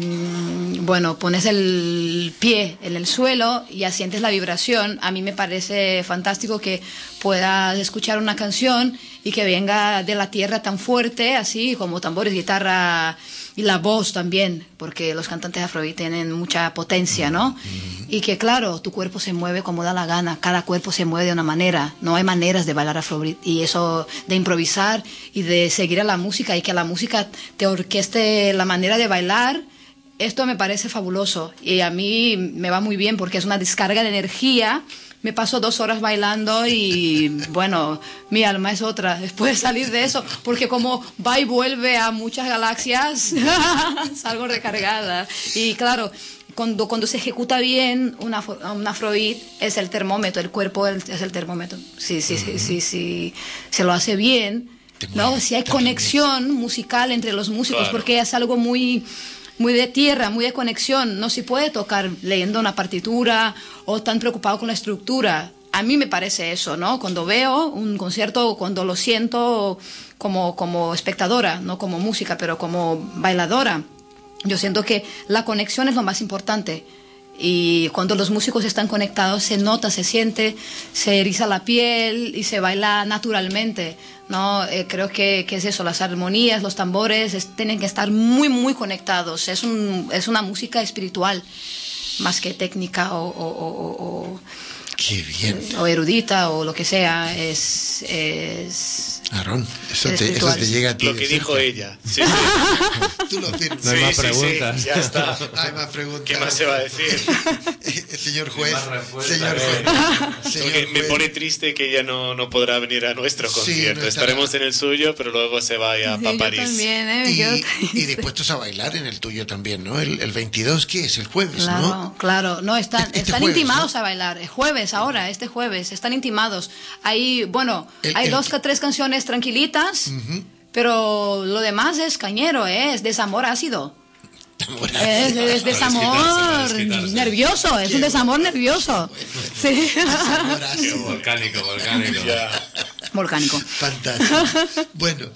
pones el pie en el suelo y ya sientes la vibración. A mí me parece fantástico que puedas escuchar una canción y que venga de la tierra tan fuerte, así como tambores, guitarra y la voz también, porque los cantantes afrobeat tienen mucha potencia, ¿no? Y que claro, tu cuerpo se mueve como da la gana, cada cuerpo se mueve de una manera, no hay maneras de bailar afrobeat, y eso de improvisar y de seguir a la música y que la música te orqueste la manera de bailar, esto me parece fabuloso y a mí me va muy bien porque es una descarga de energía. Me paso 2 horas bailando y, bueno, mi alma es otra después de salir de eso, porque como va y vuelve a muchas galaxias, salgo recargada. Y claro, cuando se ejecuta bien un afrobeat, es el termómetro, el cuerpo es el termómetro. Sí, se lo hace bien, ¿no? Si hay conexión musical entre los músicos, claro. Porque es algo muy de tierra, muy de conexión. No se puede tocar leyendo una partitura o tan preocupado con la estructura. A mí me parece eso, ¿no? Cuando veo un concierto, cuando lo siento como espectadora, no como música, pero como bailadora, yo siento que la conexión es lo más importante. Y cuando los músicos están conectados se nota, se siente, se eriza la piel y se baila naturalmente, ¿no? Creo que es eso, las armonías, los tambores tienen que estar muy, muy conectados. Es una música espiritual más que técnica o Qué bien. O erudita o lo que sea. Es Aarón, eso te llega a ti. Lo que dijo ella. Sí. Tú lo firmas. No hay más preguntas. Sí, ya está. No hay más preguntas. ¿Qué más se va a decir? Señor juez. Me pone triste que ella no podrá venir a nuestro concierto. No estaremos en el suyo, pero luego se vaya para París. También, y dispuestos a bailar en el tuyo también, ¿no? El 22, ¿qué es? El jueves, claro, ¿no? Claro, no, están jueves, intimados, ¿no? a bailar. El jueves, ahora, este jueves, están intimados. Hay 2 o 3 canciones tranquilitas, pero lo demás es cañero, es desamor ácido. Es desamor nervioso, es un desamor nervioso. Sí. Volcánico. Volcánico. Fantástico. Bueno,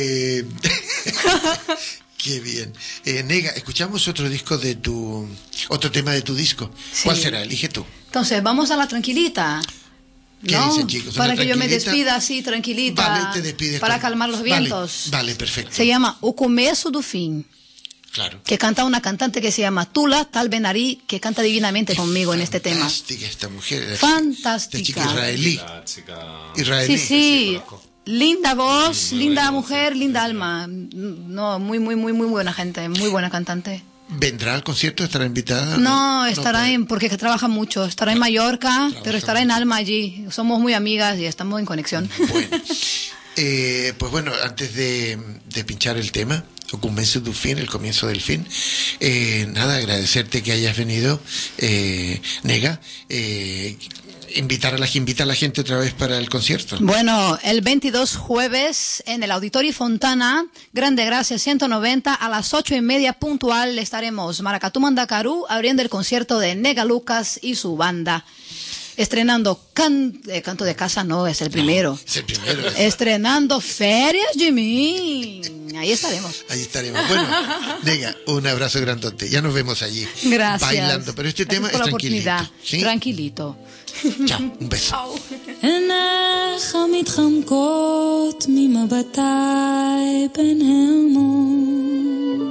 qué bien. Nega, escuchamos otro tema de tu disco. Sí. ¿Cuál será? Elige tú. Entonces, vamos a la tranquilita. ¿Qué dicen, chicos? Para que yo me despida así, tranquilita. Vale, te despides. Para calmar los vientos. Vale, perfecto. Se llama O Começo do Fim. Claro. Que canta una cantante que se llama Tula Talbenari, que canta divinamente conmigo en este tema. Fantástica esta mujer. Fantástica. Esta chica israelí. La chica... Israelí. Sí. Linda voz, linda mujer, linda alma. No, muy buena gente, muy buena cantante. ¿Vendrá al concierto? ¿Estará invitada? No, estará porque trabaja mucho. Estará en Mallorca, pero estará en Alma allí. Somos muy amigas y estamos en conexión. Bueno, pues bueno, antes de pinchar el tema, o comienzo du fin, el comienzo del fin, nada, agradecerte que hayas venido, Nega, invita a la gente otra vez para el concierto. Bueno, el 22 jueves en el Auditorio Fontana, Grande Gracia 190, a las 8:30 puntual estaremos Maracatú Mandacaru abriendo el concierto de Nega Lucas y su banda. Estrenando Canto de Casa, no, es el primero. No, es el primero. Estrenando Ferias de mí. Ahí estaremos. Ahí estaremos. Bueno, Nega, un abrazo grandote. Ya nos vemos allí. Gracias. Bailando, pero este tema es tranquilito. ¿Sí? Tranquilito. Chao, un beso. עיניך מתחמקות ממבטי פנינו,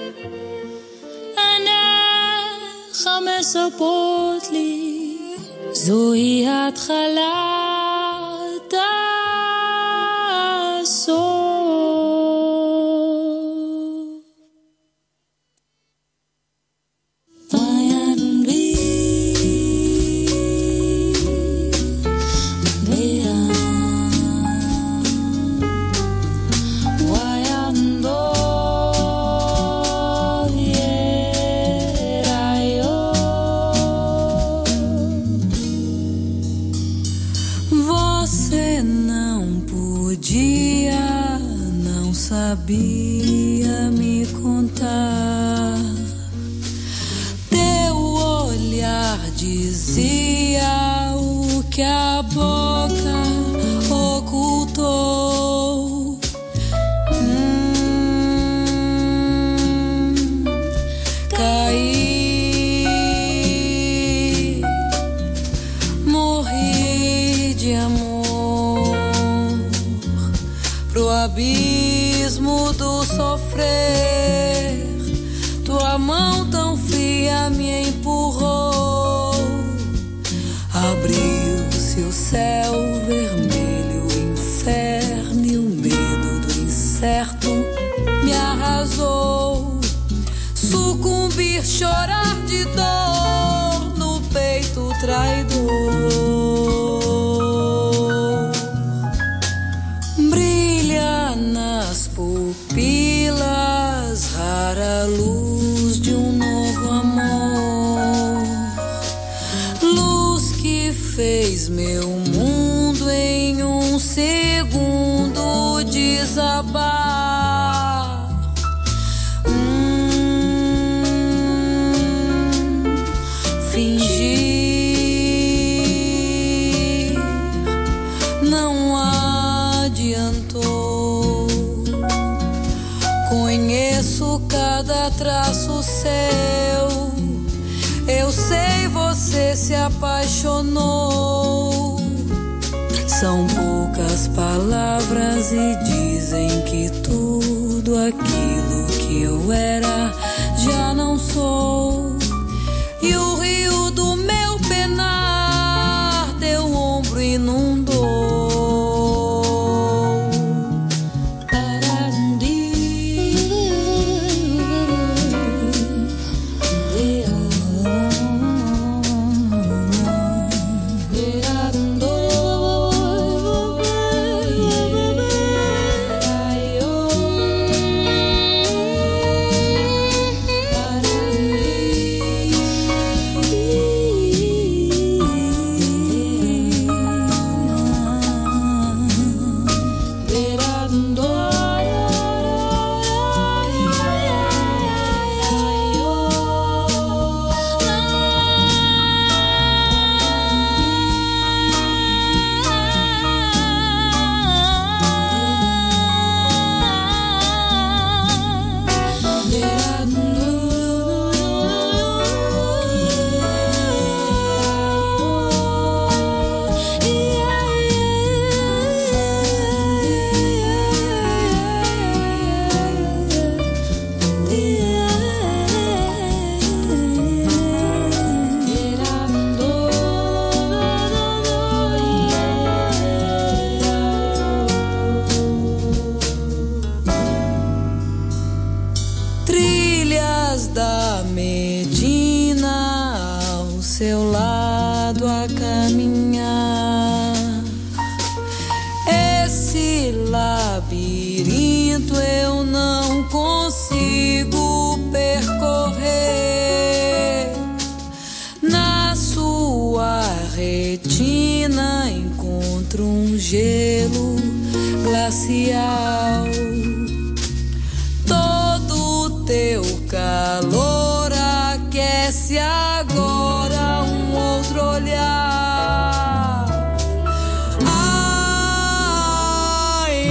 עיניך מספרות לי זוהי התחלת הסוף. Sabia me contar, teu olhar dizia o que a boca ocultou. Caí, morri de amor pro abismo do sofrer, tua mão tão fria me empurrou, abriu-se o céu vermelho, o inferno e o medo do incerto me arrasou, sucumbir, chorar de dor no peito traidor, brilha nas pupilas, rara luz de um novo amor, luz que fez meu mundo em um segundo desabar. Fingir não adiantou, conheço cada traço seu, eu sei você se apaixonou. São poucas palavras e dizem que tudo aquilo que eu era já não sou. E o rio do meu penar teu ombro inundou. seu lado a caminhar. Esse labirinto eu não consigo percorrer. Na sua retina encontro gelo glacial. Todo teu calor aquece agora outro olhar. Ai,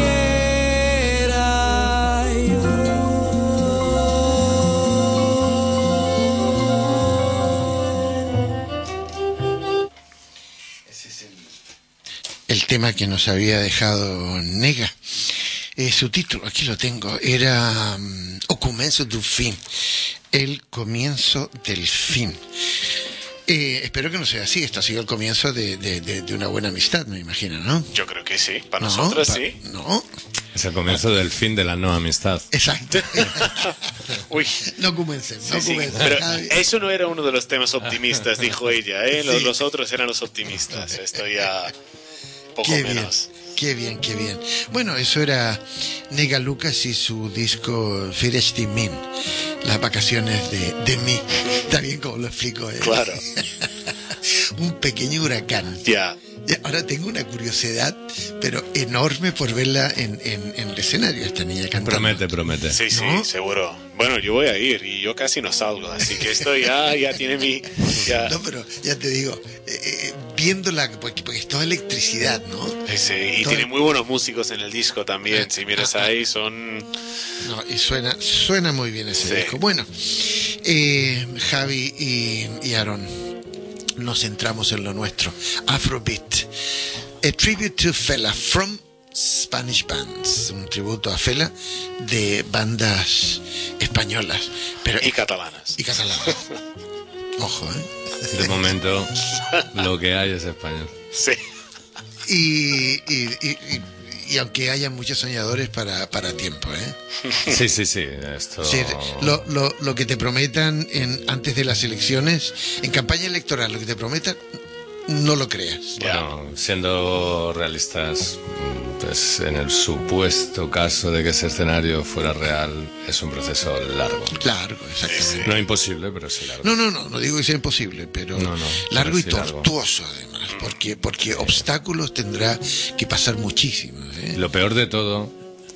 el tema que nos había dejado Nega. Su título, aquí lo tengo, era O Comienzo del Fin, el comienzo del fin. Espero que no sea así, esto ha sido el comienzo de una buena amistad, me imagino, ¿no? Yo creo que sí, para nosotros sí. No. Es el comienzo del fin de la no amistad. Exacto. Uy. No comencen, no Sí, comencen. pero Javi. eso no era uno de los temas optimistas, dijo ella, ¿eh? Sí. Los otros eran los optimistas. Esto ya poco Qué menos. bien, qué bien, qué bien. Bueno, eso era Nega Lucas y su disco Firesti Min, las vacaciones de mí. Está bien como lo explico. Claro. Un pequeño huracán. Ya. Y ahora tengo una curiosidad, pero enorme por verla en el escenario, esta niña cantando. Promete. Sí, sí, ¿No? seguro. Bueno, yo voy a ir y yo casi no salgo, así que esto ya tiene mi... Ya. No, pero ya te digo, viéndola, porque es toda electricidad, ¿no? Sí, y Todo- tiene muy buenos músicos en el disco también. Si miras ahí, son... No, y suena muy bien ese Sí. disco. Bueno, Javi y Aaron, nos centramos en lo nuestro. Afrobeat. A tribute to Fela from Spanish bands. Un tributo a Fela de bandas españolas. Pero, Y catalanas. y catalanas. Ojo, ¿eh? De momento, lo que hay es español. Sí. Y aunque haya muchos soñadores para tiempo, ¿eh? Sí. Esto... Sí, lo que te prometan antes de las elecciones, en campaña electoral, lo que te prometan, no lo creas. Bueno, siendo realistas, pues en el supuesto caso de que ese escenario fuera real, es un proceso largo. Largo, exactamente. No imposible, pero sí largo. No digo que sea imposible, pero No, largo pero y sí largo. tortuoso además, porque obstáculos tendrá que pasar muchísimos, ¿eh? Lo peor de todo,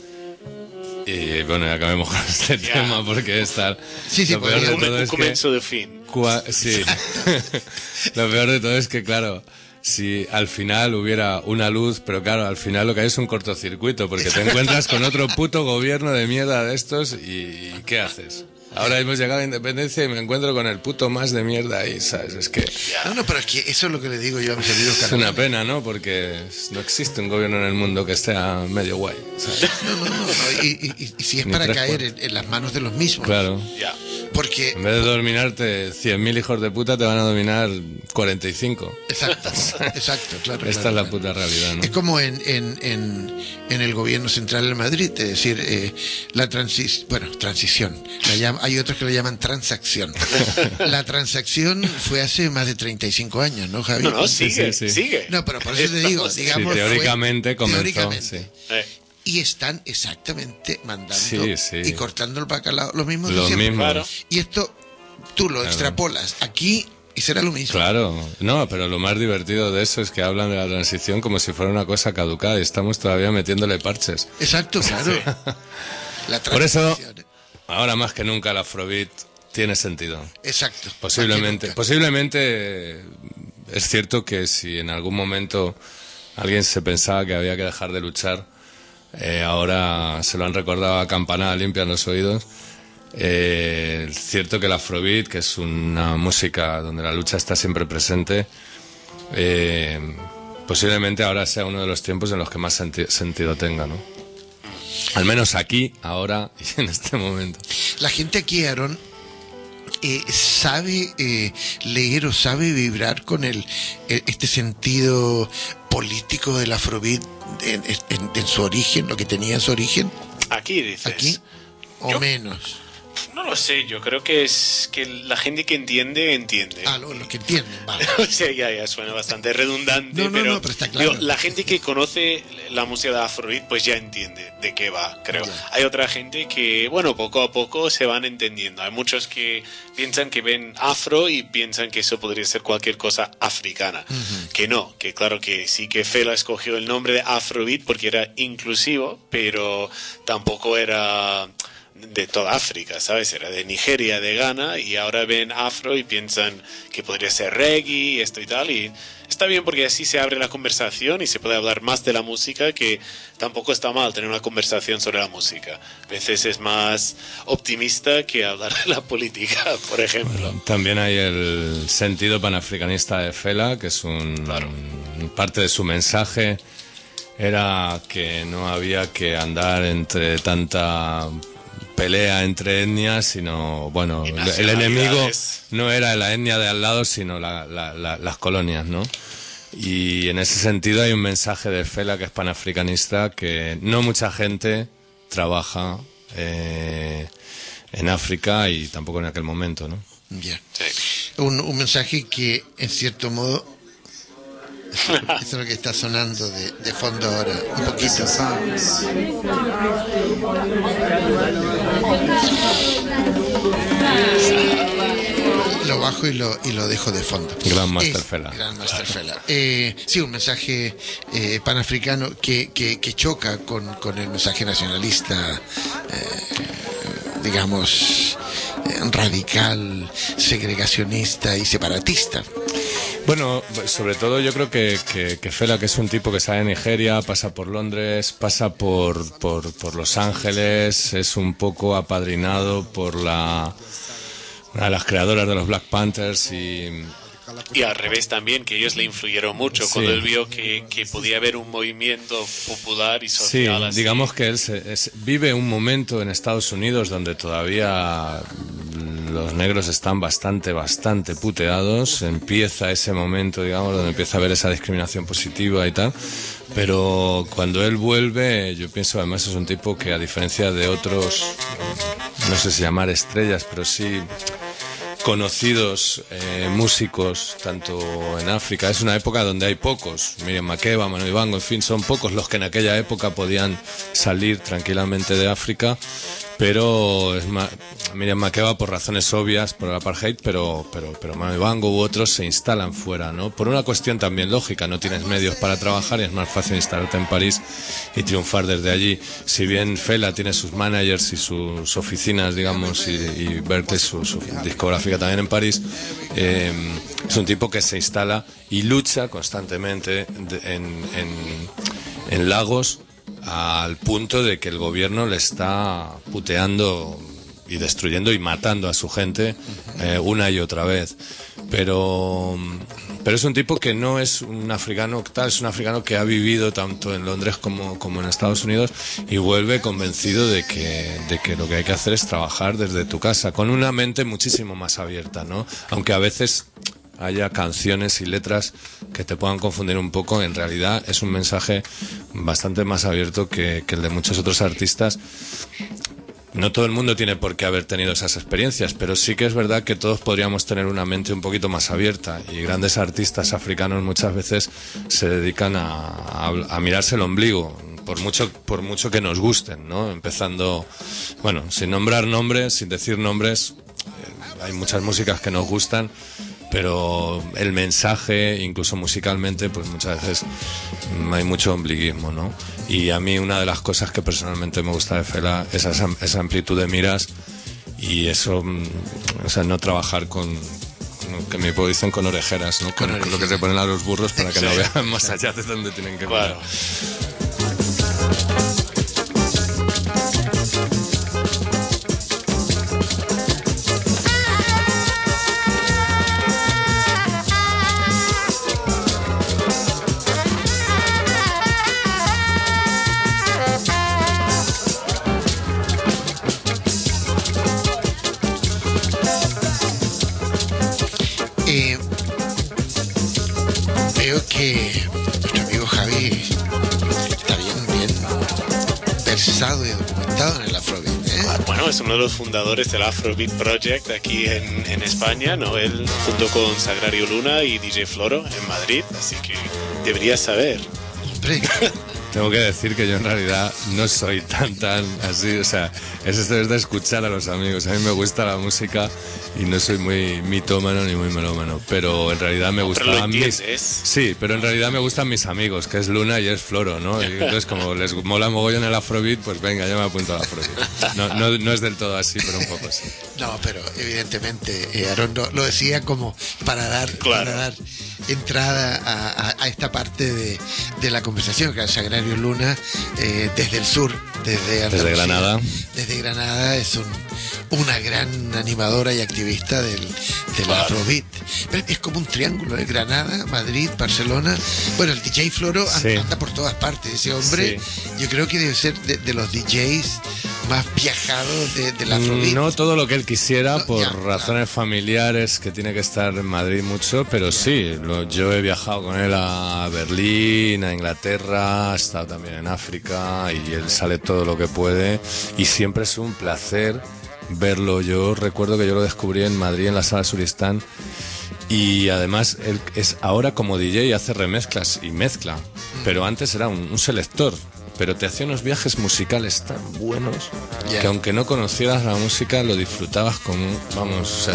y bueno, ya acabemos con este tema porque es tal. Sí, lo peor de podría- todo Un es que comienzo de fin. Sí. Lo peor de todo es que, claro, si al final hubiera una luz, pero claro, al final lo que hay es un cortocircuito, porque te encuentras con otro puto gobierno de mierda de estos y ¿qué haces? Ahora hemos llegado a la independencia y me encuentro con el puto más de mierda ahí, ¿sabes? Es que No, pero es que eso es lo que le digo yo a mis amigos es catalanes. una pena, ¿no? Porque no existe un gobierno en el mundo que esté medio guay, ¿sabes? No. Y si es Ni para tres caer cuartos. en las manos de los mismos. Claro. Ya. Porque... En vez de dominarte 100.000 hijos de puta, te van a dominar 45. Exacto, claro. Esta claro, es la claro. puta realidad, ¿no? Es como en el gobierno central de Madrid, es decir, la transición. Hay otros que le llaman transacción. La transacción fue hace más de 35 años, ¿no, Javi? No, Sí, sigue, sí. sigue. No, pero por eso te digo, Sí, digamos... teóricamente fue- comenzó. teóricamente. Sí. Y están exactamente mandando Sí. y cortando el bacalao, los mismos de Los siempre. mismos. Claro. Y esto tú lo extrapolas aquí y será lo mismo. Claro, no, pero lo más divertido de eso es que hablan de la transición como si fuera una cosa caducada y estamos todavía metiéndole parches. Exacto, claro. La Por eso, transición. ahora más que nunca el Afrobeat tiene sentido. Exacto. Posiblemente, Más que nunca. posiblemente es cierto que si en algún momento alguien se pensaba que había que dejar de luchar, ahora se lo han recordado a campanada limpia en los oídos. Es cierto que el Afrobeat, que es una música donde la lucha está siempre presente, posiblemente ahora sea uno de los tiempos en los que más sentido tenga, ¿no? Al menos aquí, ahora y en este momento. La gente aquí, Aaron, sabe leer o sabe vibrar con este sentido político del Afrobeat en su origen, lo que tenía en su origen, Aquí dices. aquí, o Yo- menos. No lo sé, yo creo que es que la gente que entiende, entiende. Los que entienden, vale. O sea, ya suena bastante redundante, pero está claro. La gente que conoce la música de Afrobeat pues ya entiende de qué va, creo. Ya. Hay otra gente que, bueno, poco a poco se van entendiendo. Hay muchos que piensan que ven afro y piensan que eso podría ser cualquier cosa africana. Que no, que claro que sí que Fela escogió el nombre de Afrobeat porque era inclusivo, pero tampoco era de toda África, ¿sabes? Era de Nigeria, de Ghana, y ahora ven afro y piensan que podría ser reggae, esto y tal, y está bien porque así se abre la conversación y se puede hablar más de la música, que tampoco está mal tener una conversación sobre la música. A veces es más optimista que hablar de la política, por ejemplo. También hay el sentido panafricanista de Fela, que es parte de su mensaje era que no había que andar entre tanta pelea entre etnias, sino, bueno, el enemigo no era la etnia de al lado, sino las colonias, ¿no? Y en ese sentido hay un mensaje de Fela que es panafricanista, que no mucha gente trabaja en África y tampoco en aquel momento, ¿no? Ya. Sí. Un mensaje que, en cierto modo, eso es lo que está sonando de fondo ahora, un poquito. Lo bajo y lo dejo de fondo. Gran Master Fela. Gran Master Fela. Sí, un mensaje panafricano que choca con el mensaje nacionalista, digamos, radical, segregacionista y separatista. Bueno, sobre todo yo creo que Fela, que es un tipo que sale de Nigeria, pasa por Londres, pasa por Los Ángeles, es un poco apadrinado por una de las creadoras de los Black Panthers y al revés también, que ellos le influyeron mucho cuando él vio que podía haber un movimiento popular y social. Sí, así. Digamos que él vive un momento en Estados Unidos donde todavía los negros están bastante puteados. Empieza ese momento, digamos, donde empieza a haber esa discriminación positiva y tal. Pero cuando él vuelve, yo pienso, además es un tipo que, a diferencia de otros, no sé si llamar estrellas, pero sí conocidos músicos, tanto en África, es una época donde hay pocos, Miriam Makeba, Manu Dibango, en fin, son pocos los que en aquella época podían salir tranquilamente de África, pero Miriam Makeba por razones obvias, por el apartheid, pero Manu Dibango u otros se instalan fuera, ¿no? Por una cuestión también lógica, no tienes medios para trabajar y es más fácil instalarte en París y triunfar desde allí. Si bien Fela tiene sus managers y sus oficinas, digamos, y Berkeley su discográfica también en París, es un tipo que se instala y lucha constantemente en Lagos, al punto de que el gobierno le está puteando y destruyendo y matando a su gente una y otra vez. Pero es un tipo que no es un africano tal, es un africano que ha vivido tanto en Londres como en Estados Unidos y vuelve convencido de que lo que hay que hacer es trabajar desde tu casa, con una mente muchísimo más abierta, ¿no? Aunque a veces haya canciones y letras que te puedan confundir un poco, en realidad es un mensaje bastante más abierto que el de muchos otros artistas. No todo el mundo tiene por qué haber tenido esas experiencias, pero sí que es verdad que todos podríamos tener una mente un poquito más abierta, y grandes artistas africanos muchas veces se dedican a mirarse el ombligo, por mucho que nos gusten, ¿no? Empezando, bueno, sin nombrar nombres, sin decir nombres, hay muchas músicas que nos gustan, pero el mensaje, incluso musicalmente, pues muchas veces hay mucho ombliguismo, ¿no? Y a mí una de las cosas que personalmente me gusta de Fela es esa amplitud de miras y eso, o sea, no trabajar con que mi pueblo dicen con orejeras, ¿no? Con lo que se ponen a los burros para que no vean más allá de donde tienen que mirar. Veo que nuestro amigo Javi está bien versado y documentado en el Afrobeat, ¿eh? Bueno, es uno de los fundadores del Afrobeat Project aquí en España, ¿no? Él junto con Sagrario Luna y DJ Floro en Madrid, así que deberías saber. Hombre. Tengo que decir que yo en realidad no soy tan así, o sea, esto es de escuchar a los amigos. A mí me gusta la música y no soy muy mitómano ni muy melómano, pero en realidad me gustaban Sí, pero en realidad me gustan mis amigos, que es Luna y es Floro, ¿no? Y entonces como les mola mogollón el Afrobeat, pues venga, yo me apunto al Afrobeat. No es del todo así, pero un poco así. No, pero evidentemente, Aarón lo decía como para dar entrada a esta parte de la conversación, que el Sagrario Luna, desde el sur, desde Granada. Desde Granada es una gran animadora y activista del Afrobeat. Pero es como un triángulo, de Granada, Madrid, Barcelona. Bueno, el DJ Floro anda por todas partes. Ese hombre, yo creo que debe ser de los DJs más viajados del Afrobeat. No todo lo que él quisiera, por razones familiares, que tiene que estar en Madrid mucho, pero sí, yo he viajado con él a Berlín, a Inglaterra, ha estado también en África, y él sale todo lo que puede, y siempre es un placer verlo. Yo recuerdo que yo lo descubrí en Madrid, en la Sala Suristán, y además él es ahora como DJ, hace remezclas y mezcla, pero antes era un selector. Pero te hacía unos viajes musicales tan buenos que aunque no conocieras la música, lo disfrutabas como, vamos, o sea,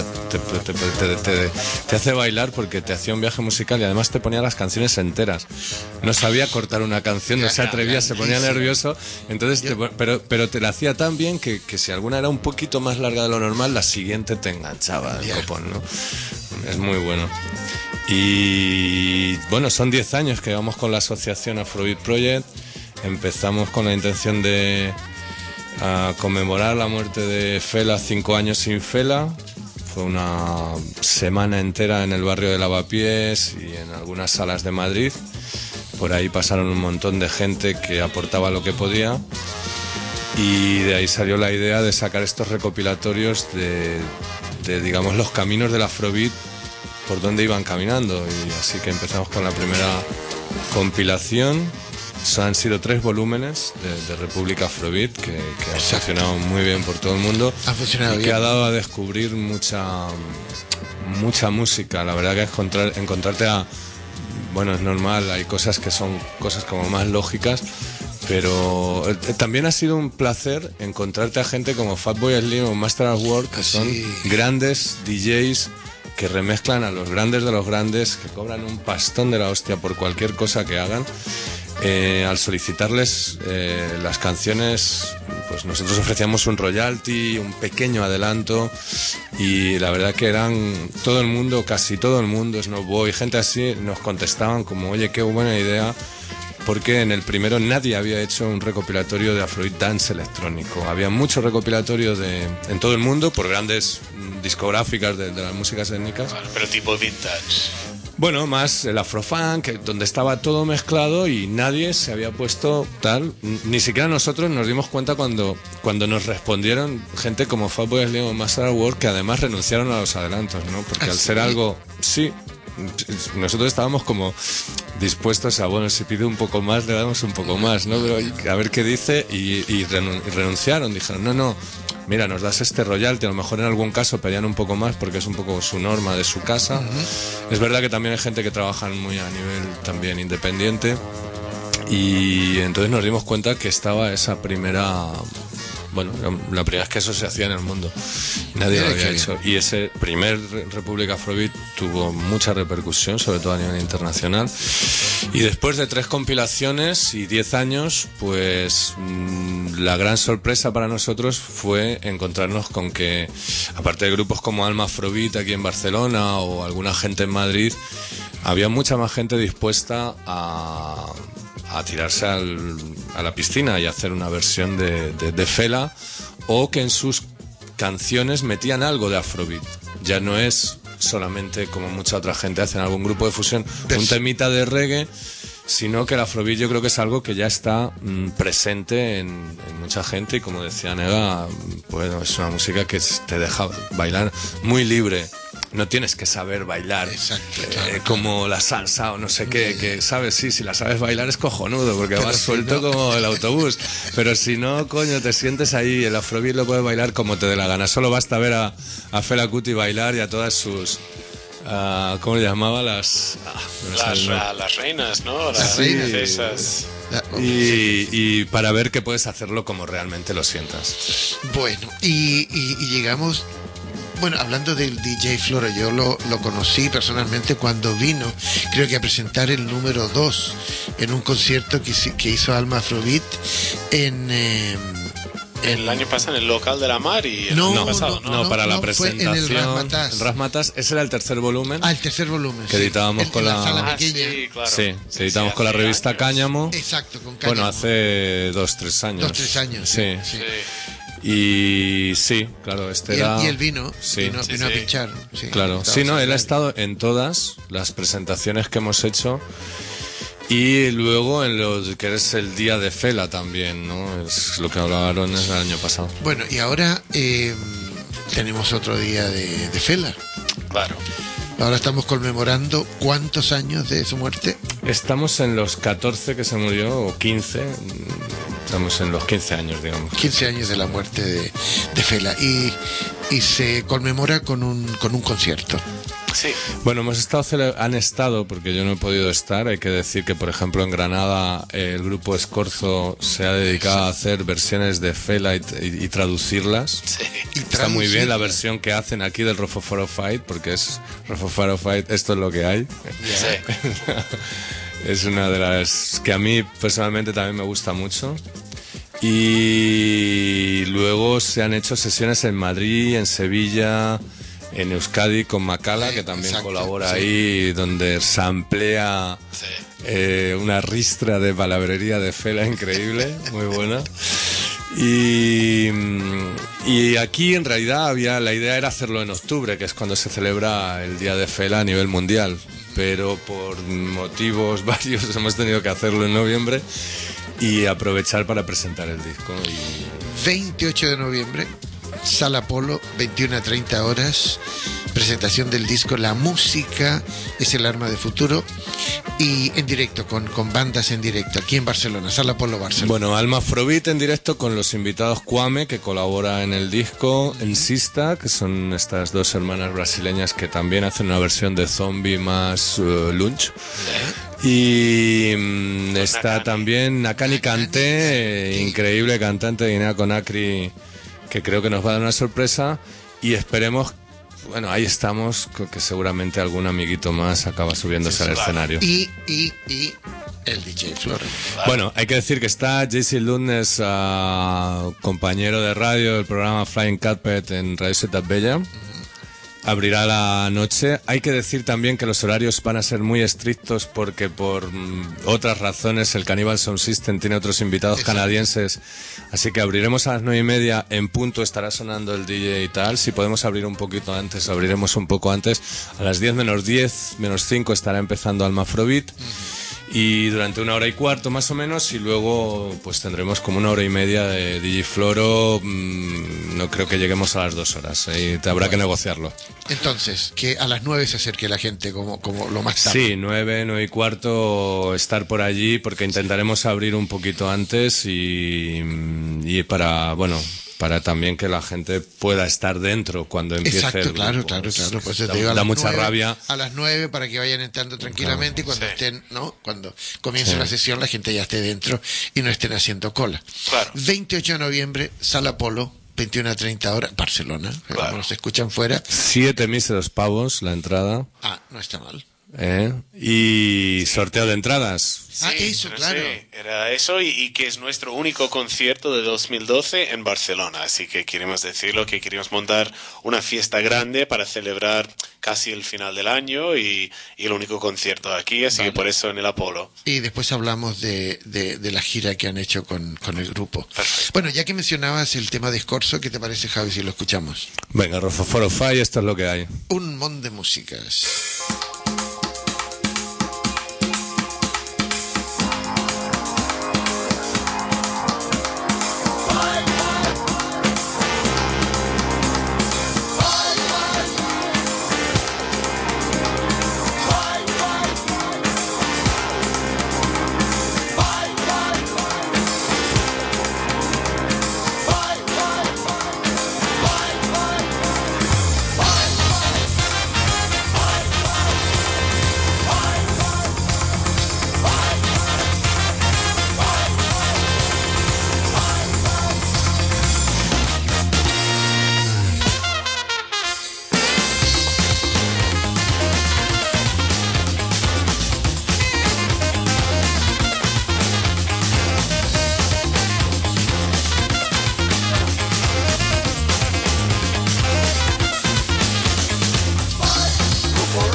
te hace bailar porque te hacía un viaje musical y además te ponía las canciones enteras. No sabía cortar una canción, no se atrevía, se ponía nervioso, entonces pero te la hacía tan bien que si alguna era un poquito más larga de lo normal, la siguiente te enganchaba el copón, ¿no? Es muy bueno. Y bueno, son 10 años que vamos con la asociación Afrobeat Project. Empezamos con la intención de conmemorar la muerte de Fela, 5 años sin Fela. Fue una semana entera en el barrio de Lavapiés y en algunas salas de Madrid. Por ahí pasaron un montón de gente que aportaba lo que podía. Y de ahí salió la idea de sacar estos recopilatorios de digamos, los caminos del Afrobeat, por donde iban caminando. Y así que empezamos con la primera compilación. Han sido 3 volúmenes de República Afrobeat que han funcionado muy bien por todo el mundo. Ha funcionado y bien. Que ha dado a descubrir mucha música. La verdad que encontrarte bueno, es normal, hay cosas que son cosas como más lógicas, pero también ha sido un placer encontrarte a gente como Fatboy Slim o Master at Work, que son grandes DJs que remezclan a los grandes de los grandes, que cobran un pastón de la hostia por cualquier cosa que hagan. Al solicitarles las canciones, pues nosotros ofrecíamos un royalty, un pequeño adelanto, y la verdad que todo el mundo, casi todo el mundo, Snowboy, gente así, nos contestaban como, oye, qué buena idea, porque en el primero nadie había hecho un recopilatorio de Afrobeat Dance electrónico. Había muchos recopilatorios en todo el mundo por grandes discográficas de las músicas étnicas. Claro, pero tipo vintage. Bueno, más el afrofunk, donde estaba todo mezclado y nadie se había puesto tal. Ni siquiera nosotros nos dimos cuenta cuando nos respondieron gente como Fatboy Slim o Master at Work, que además renunciaron a los adelantos, ¿no? Porque al ser algo... Sí, nosotros estábamos como dispuestos a, bueno, si pide un poco más, le damos un poco más, ¿no? Pero a ver qué dice, y renunciaron, dijeron, no, mira, nos das este royalty, a lo mejor en algún caso pedían un poco más porque es un poco su norma de su casa. Es verdad que también hay gente que trabaja muy a nivel también independiente, y entonces nos dimos cuenta que estaba esa primera... Bueno, la primera vez que eso se hacía en el mundo. Nadie lo había hecho. Y ese primer República Afrobeat tuvo mucha repercusión, sobre todo a nivel internacional. Y después de 3 compilaciones y 10 años, pues la gran sorpresa para nosotros fue encontrarnos con que, aparte de grupos como Alma Afrobeat aquí en Barcelona o alguna gente en Madrid, había mucha más gente dispuesta a tirarse a la piscina y hacer una versión de Fela, o que en sus canciones metían algo de Afrobeat. Ya no es solamente, como mucha otra gente hace en algún grupo de fusión, un temita de reggae, sino que el Afrobeat yo creo que es algo que ya está presente en mucha gente, y como decía Nega, bueno, es una música que te deja bailar muy libre. no tienes que saber bailar. Exacto, claro. Como la salsa o no sé qué, que sabes, sí, si la sabes bailar es cojonudo, porque Pero vas si suelto no- como el autobús. Pero si no, coño, te sientes ahí, el Afrobeat lo puedes bailar como te dé la gana. Solo basta ver a Fela Kuti bailar y a todas sus... ¿cómo le llamaba? No me sale el nombre. Las reinas, ¿no? Las Sí. princesas. Y para ver que puedes hacerlo como realmente lo sientas. Bueno, y llegamos... Bueno, hablando del DJ Floro, yo lo conocí personalmente cuando vino, creo que a presentar el número 2 en un concierto que hizo Alma Afrobeat en... El año pasado en el local de la Mar y el No, año pasado, ¿no? No, para la fue en el presentación. Razzmatazz. En Razzmatazz, ese era el tercer volumen. Ah, el tercer volumen. Que sí. editábamos En con la la- sala Ah, pequeña. sí, claro. Sí, que editamos con la hace revista años. Cáñamo. Exacto, con Cáñamo. Bueno, hace 2-3 años. 2-3 años. Sí. Sí. Sí. Y sí, claro, este Y era... él vino, Sí. vino a Sí. pinchar. Sí, Claro, estaba sí, no, él ha genial. estado en todas las presentaciones que hemos hecho y luego en lo que es el día de Fela también, ¿no? Es lo que hablaron el año pasado. Bueno, y ahora tenemos otro día de Fela. Claro. Ahora estamos conmemorando ¿cuántos años de su muerte? Estamos en los 14 que se murió, o 15, estamos en los 15 años, digamos. 15 años de la muerte de Fela. Y se conmemora con un concierto. Sí. Bueno, han estado, porque yo no he podido estar, hay que decir que, por ejemplo, en Granada el grupo Escorzo se ha dedicado a hacer versiones de Fela y traducirlas. Sí. Y Está muy bien la traducirlas. versión que hacen aquí del Rofoforo Fight, porque es Rofoforo Fight, esto es lo que hay. Sí. Es una de las que a mí personalmente también me gusta mucho. Y luego se han hecho sesiones en Madrid, en Sevilla, en Euskadi con Macala, que también exacto, colabora sí. ahí, donde samplea una ristra de palabrería de Fela increíble, muy buena. Y aquí en realidad la idea era hacerlo en octubre, que es cuando se celebra el Día de Fela a nivel mundial, pero por motivos varios hemos tenido que hacerlo en noviembre y aprovechar para presentar el disco. 28 de noviembre, Sala Polo, 21 a 30 horas, presentación del disco La Música es el arma de futuro, y en directo, con bandas en directo, aquí en Barcelona, Sala Polo, Barcelona. Bueno, Alma Afrobeat en directo con los invitados Kwame, que colabora en el disco, Ensista, que son estas dos hermanas brasileñas que también hacen una versión de Zombie más Lunch. Y está Nakani. también Nakani Kanté, increíble cantante de Guinea Conakry, que creo que nos va a dar una sorpresa, y esperemos, bueno, ahí estamos, que seguramente algún amiguito más acaba subiéndose al escenario. Y el DJ Floro. Bueno, hay que decir que está JC Lunes, compañero de radio del programa Flying Carpet en Radio Ciutat Bella. Abrirá la noche. Hay que decir también que los horarios van a ser muy estrictos porque por otras razones el Cannibal Sound System tiene otros invitados canadienses. Así que abriremos a las 9:30 en punto, estará sonando el DJ y tal. Si podemos abrir un poquito antes, abriremos un poco antes. A las 10 menos 10, menos 5 estará empezando Alma Afrobeat. Y durante 1 hora y cuarto más o menos, y luego pues tendremos como 1 hora y media de DJ Floro. No creo que lleguemos a las 2 horas, y te habrá que negociarlo. Entonces, que a las 9 se acerque la gente como lo más tarde. Sí, 9 y cuarto estar por allí, porque intentaremos abrir un poquito antes y para, bueno, para también que la gente pueda estar dentro cuando empiece Exacto, el claro, grupo. claro. Pues Da- te digo, a da las mucha 9, rabia. A las 9 para que vayan entrando tranquilamente, y cuando Sí. estén, ¿no? Cuando comience Sí. la sesión, la gente ya esté dentro y no estén haciendo cola. Claro. 28 de noviembre, Sala Polo, 21 a 30 horas, Barcelona. Claro. Como nos escuchan fuera. 7 míseros pavos la entrada. Ah, no está mal. Y sorteo de entradas. Ah, eso, pero claro. sí, era eso, y que es nuestro único concierto de 2012 en Barcelona. Así que queremos decirlo, que queríamos montar una fiesta grande para celebrar casi el final del año y el único concierto aquí, así que por eso en el Apolo. Y después hablamos de la gira que han hecho con el grupo. Perfecto. Bueno, ya que mencionabas el tema de Escorzo, ¿qué te parece, Javi, si lo escuchamos? Venga, Rofoforo Fight, esto es lo que hay. Un montón de músicas.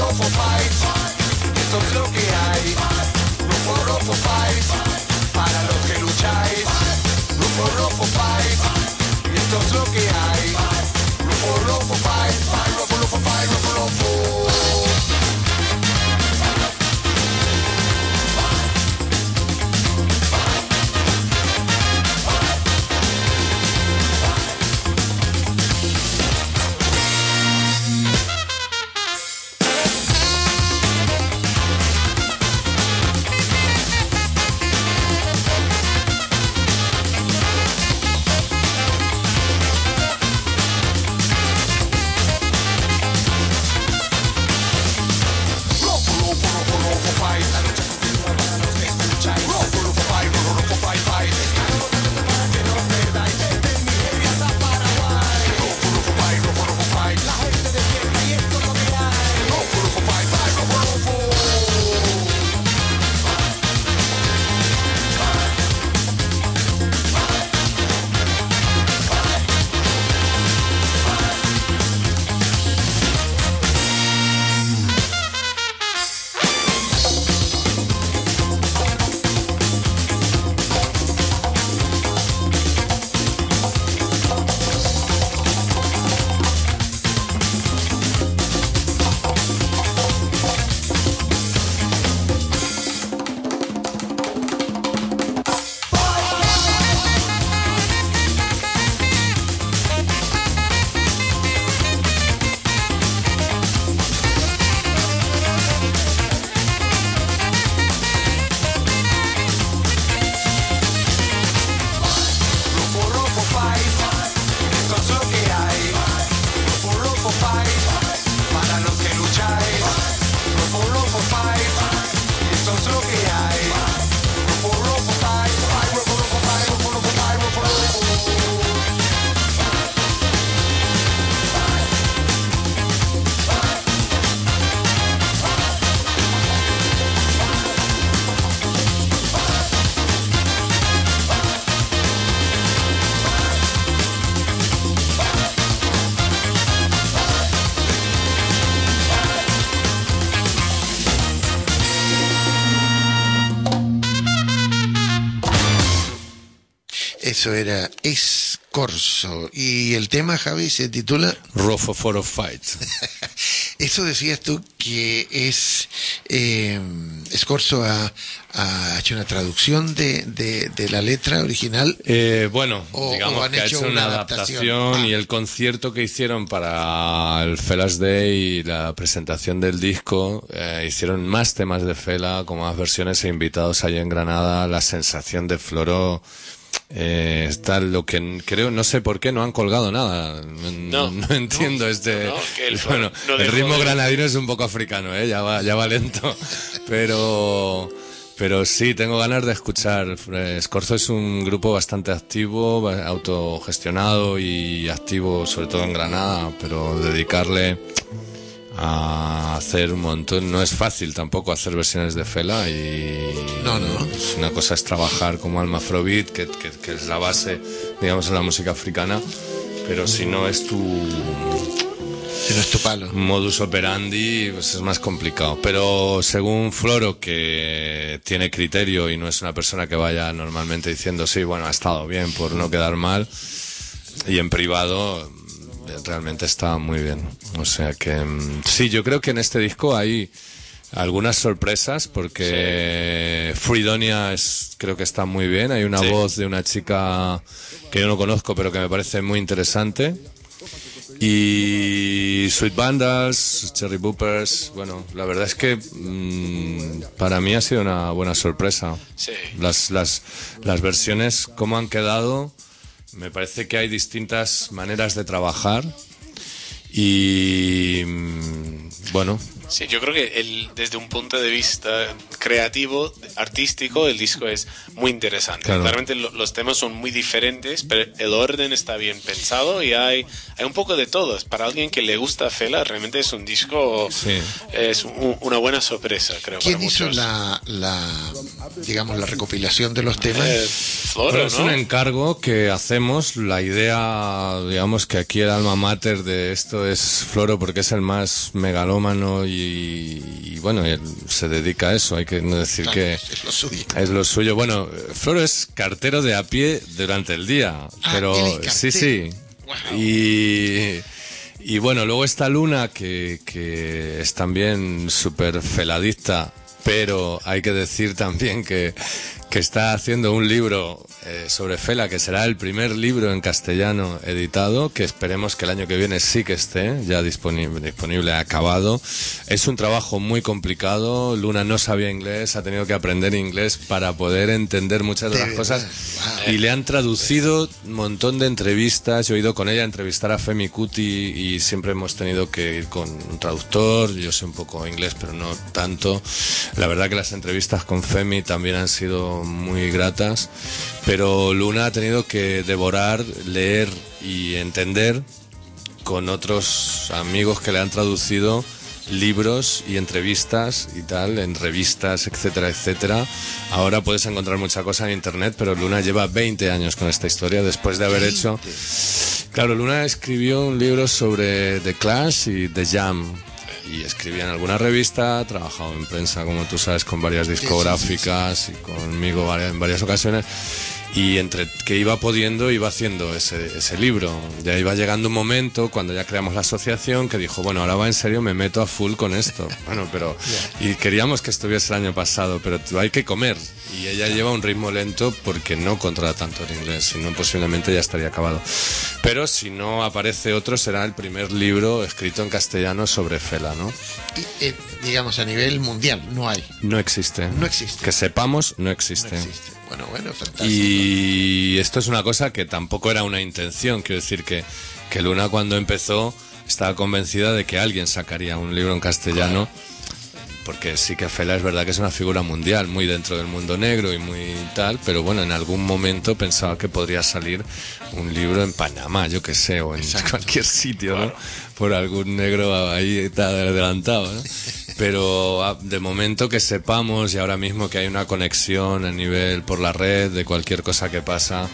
Rofo Fight, esto es lo que hay. Rofo Fight, para los que lucháis. Rofo Fight, esto es lo que hay. Rofo Fight, Rofo Fight, Rofo. Eso era Scorzo. Y el tema, Javi, se titula Rofo Fight. Eso decías tú que es Scorzo ha hecho una traducción de la letra original. Bueno, digamos que ha hecho una adaptación y el concierto que hicieron para el Fela's Day y la presentación del disco, hicieron más temas de Fela, con más versiones e invitados allí en Granada. La sensación de Floró. Está lo que creo, no sé por qué no han colgado nada. No entiendo el ritmo granadino es un poco africano, ya va lento, pero sí tengo ganas de escuchar. Scorzo es un grupo bastante activo, autogestionado y activo, sobre todo en Granada, pero dedicarle a hacer un montón. No es fácil tampoco hacer versiones de Fela y no. Una cosa es trabajar como alma afrobeat, que es la base, digamos, en la música africana, pero si no es tu palo, modus operandi, pues es más complicado. Pero según Floro, que tiene criterio y no es una persona que vaya normalmente diciendo sí, bueno, ha estado bien por no quedar mal, y en privado realmente está muy bien. O sea que sí, yo creo que en este disco hay algunas sorpresas, porque sí. Freedonia creo que está muy bien. Hay una voz de una chica que yo no conozco, pero que me parece muy interesante. Y Sweet Vandals, Cherry Boopers, bueno, la verdad es que para mí ha sido una buena sorpresa. Sí. Las versiones, cómo han quedado, me parece que hay distintas maneras de trabajar y bueno. Sí, yo creo que desde un punto de vista creativo, artístico, el disco es muy interesante. Claro. Claramente los temas son muy diferentes, pero el orden está bien pensado y hay un poco de todo. Para alguien que le gusta Fela, realmente es un disco, sí. Es una buena sorpresa, creo. ¿Quién para hizo muchos. digamos, la recopilación de los temas. Floro, Bueno, es ¿no? un encargo que hacemos. La idea, digamos, que aquí el alma mater de esto es Floro, porque es el más megalómano y bueno, él se dedica a eso. Hay que decir Claro, que es lo suyo. es lo suyo. Bueno, Floro es cartero de a pie durante el día, pero él es sí, sí. Wow. Y bueno, luego está Luna, que es también súper feladicta, pero hay que decir también que está haciendo un libro sobre Fela, que será el primer libro en castellano editado, que esperemos que el año que viene sí que esté ya disponible, acabado. Es un trabajo muy complicado. Luna no sabía inglés, ha tenido que aprender inglés para poder entender muchas de las cosas. Wow. Y le han traducido un montón de entrevistas. Yo he ido con ella a entrevistar a Femi Kuti y siempre hemos tenido que ir con un traductor. Yo sé un poco inglés, pero no tanto. La verdad que las entrevistas con Femi también han sido muy gratas, pero Luna ha tenido que devorar, leer y entender con otros amigos que le han traducido libros y entrevistas y tal, en revistas, etcétera, etcétera. Ahora puedes encontrar mucha cosa en internet, pero Luna lleva 20 años con esta historia, después de haber hecho... Claro, Luna escribió un libro sobre The Clash y The Jam, y escribía en alguna revista, ha trabajado en prensa, como tú sabes, con varias discográficas y conmigo en varias ocasiones, y entre que iba pudiendo iba haciendo ese libro. Ya iba llegando un momento cuando ya creamos la asociación que dijo, bueno, ahora va en serio, me meto a full con esto. Bueno, pero y queríamos que estuviese el año pasado, pero hay que comer, y ella lleva un ritmo lento porque no controla tanto el inglés, si no posiblemente ya estaría acabado. Pero si no aparece otro, será el primer libro escrito en castellano sobre Fela, ¿no? Y, digamos, a nivel mundial, no hay. No existe. No existe. Que sepamos, no existe. No existe. Bueno, fantástico. Y esto es una cosa que tampoco era una intención. Quiero decir que Luna, cuando empezó, estaba convencida de que alguien sacaría un libro en castellano, porque sí que Fela es verdad que es una figura mundial, muy dentro del mundo negro y muy tal, pero bueno, en algún momento pensaba que podría salir un libro en Panamá, yo que sé, o en cualquier sitio, ¿no? Por algún negro ahí tal adelantado, ¿no? Pero de momento que sepamos, y ahora mismo que hay una conexión a nivel por la red de cualquier cosa que pasa,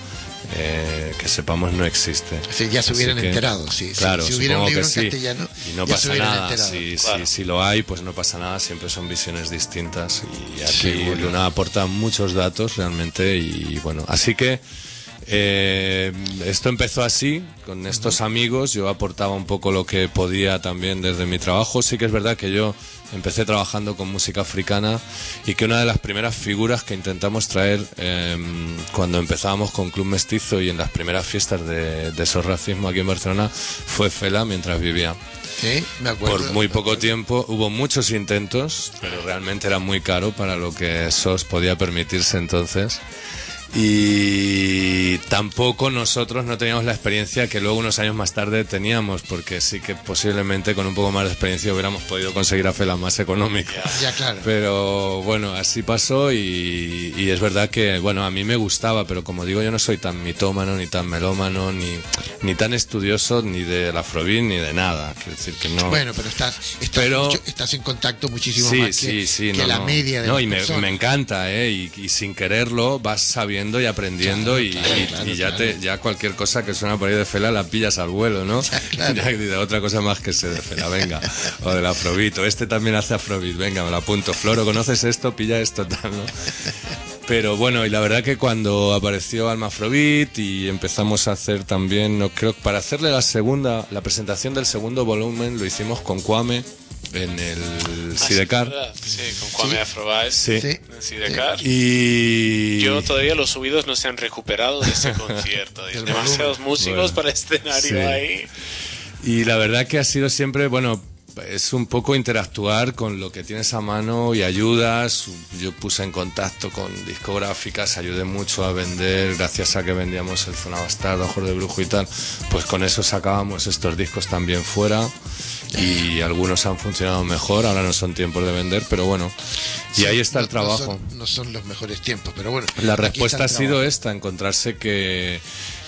que sepamos, no existe. Sí, ya se hubieran enterado, sí. Claro, si hubiera un libro en sí. castellano, y no ya pasa se hubieran nada. enterado. Si lo hay, pues no pasa nada. Siempre son visiones distintas. Y aquí Seguro. Luna aporta muchos datos realmente. Y bueno, así que esto empezó así, con estos amigos. Yo aportaba un poco lo que podía también desde mi trabajo. Sí que es verdad que yo empecé trabajando con música africana, y que una de las primeras figuras que intentamos traer cuando empezábamos con Club Mestizo y en las primeras fiestas de SOS Racismo aquí en Barcelona fue Fela mientras vivía. Sí, me acuerdo. Por muy poco tiempo, hubo muchos intentos, pero realmente era muy caro para lo que SOS podía permitirse entonces. Y tampoco nosotros no teníamos la experiencia que luego unos años más tarde teníamos, porque sí que posiblemente con un poco más de experiencia hubiéramos podido conseguir a Fela más económico. Ya, claro. Pero bueno, así pasó, y es verdad que, bueno, a mí me gustaba, pero como digo, yo no soy tan mitómano, ni tan melómano, ni tan estudioso, ni del afrobeat, ni de nada. Quiero decir que no. Bueno, pero estás en contacto muchísimo más que la media de las personas. Me encanta, y sin quererlo vas sabiendo y aprendiendo, claro, ya cualquier cosa que suena por ahí de Fela la pillas al vuelo, ¿no? Claro. Ya de otra cosa más que sé de Fela, venga, o del afrobeat, o este también hace afrobeat, venga, me lo apunto. Floro, ¿conoces esto? Pilla esto, tal, ¿no? Pero bueno, y la verdad que cuando apareció Alma Afrobeat y empezamos a hacer también, no creo, para hacerle la presentación del segundo volumen lo hicimos con Kwame en el Sidecar. Sí, con Kwame Afrobeat. Sí. En Sidecar. Y Yo todavía los subidos no se han recuperado de ese concierto. Hay demasiados músicos para escenario ahí. Y la verdad que ha sido siempre, bueno, es un poco interactuar con lo que tienes a mano y ayudas. Yo puse en contacto con discográficas, ayudé mucho a vender, gracias a que vendíamos el Zona Bastardo, Ojos de Brujo y tal, pues con eso sacábamos estos discos también fuera, y algunos han funcionado mejor. Ahora no son tiempos de vender, pero bueno, y ahí está el trabajo. No son los mejores tiempos, pero bueno. La respuesta ha sido esta, encontrarse que